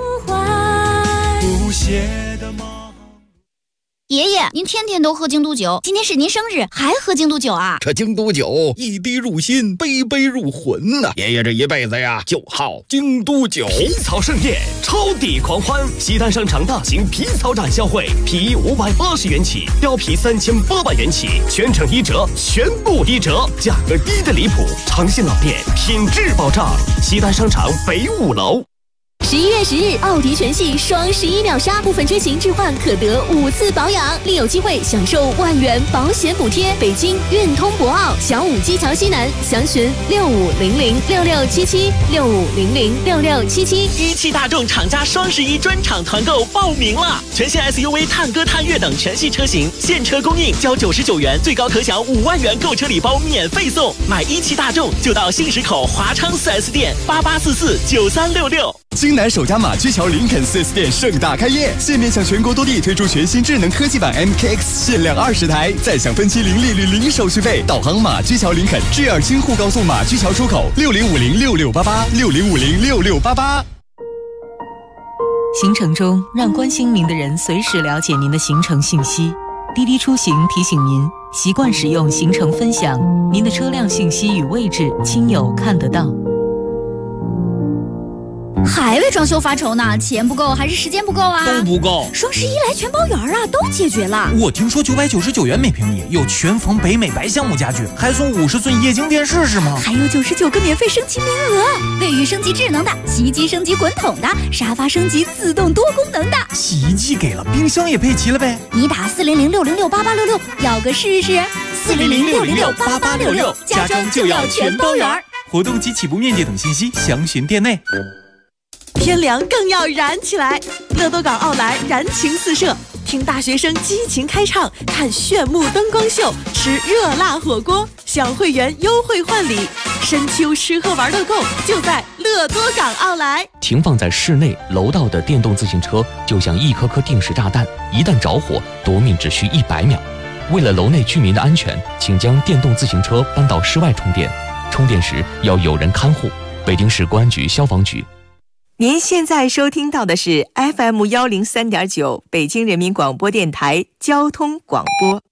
爷爷，您天天都喝京都酒，今天是您生日还喝京都酒啊？ 这京都酒一滴入心，杯杯入魂呐！爷爷这一辈子呀，就好京都酒。 皮草盛宴，抄底狂欢！西单商场大型皮草展销会，皮衣580元起，貂皮3800元起，全程1折，全部1折，价格低的离谱，长线老店，品质保障。西单商场北5楼。 11月10日，奥迪全系双11秒杀，部分车型置换可得5次保养，另有机会享受万元保险补贴。北京运通博奥小武基桥西南，详询65006677，65006677。 一汽大众厂家双11专场团购报名了，全新 SUV 探歌、探岳等全系车型现车供应，交99元，最高可享5万元购车礼包免费送。买一汽大众就到信实口华昌 4S 店88449366。 京南首家马驹桥林肯 4S 店盛大开业，现面向全国多地推出全新智能科技版 MKX， 限量20台，再享分期零利率、零手续费。导航马驹桥林肯，G2京沪高速马驹桥出口，60506688，60506688。 行程中让关心您的人随时了解您的行程信息。滴滴出行提醒您，习惯使用行程分享，您的车辆信息与位置亲友看得到。 还为装修发愁呢？钱不够还是时间不够啊？ 都不够。 双11来全包圆啊，都解决了。 我听说999元每平米有全缝北美白橡木家具，还送50寸液晶电视是吗？ 还有99个免费升级名额，卫浴升级智能的，洗衣机升级滚筒的，沙发升级自动多功能的。 洗衣机给了，冰箱也配齐了呗？ 你打400-606-8866，要个试试。400-606-8866，家装就要全包圆。 活动及起步面积等信息详询店内。 天凉更要燃起来，乐多港奥莱燃情四射，听大学生激情开唱，看炫目灯光秀，吃热辣火锅，享会员优惠换礼，深秋吃喝玩乐购就在乐多港奥莱。 停放在室内楼道的电动自行车就像一颗颗定时炸弹，一旦着火夺命只需100秒。为了楼内居民的安全，请将电动自行车搬到室外充电，充电时要有人看护。北京市公安局消防局。 您现在收听到的是 FM103.9 北京人民广播电台交通广播。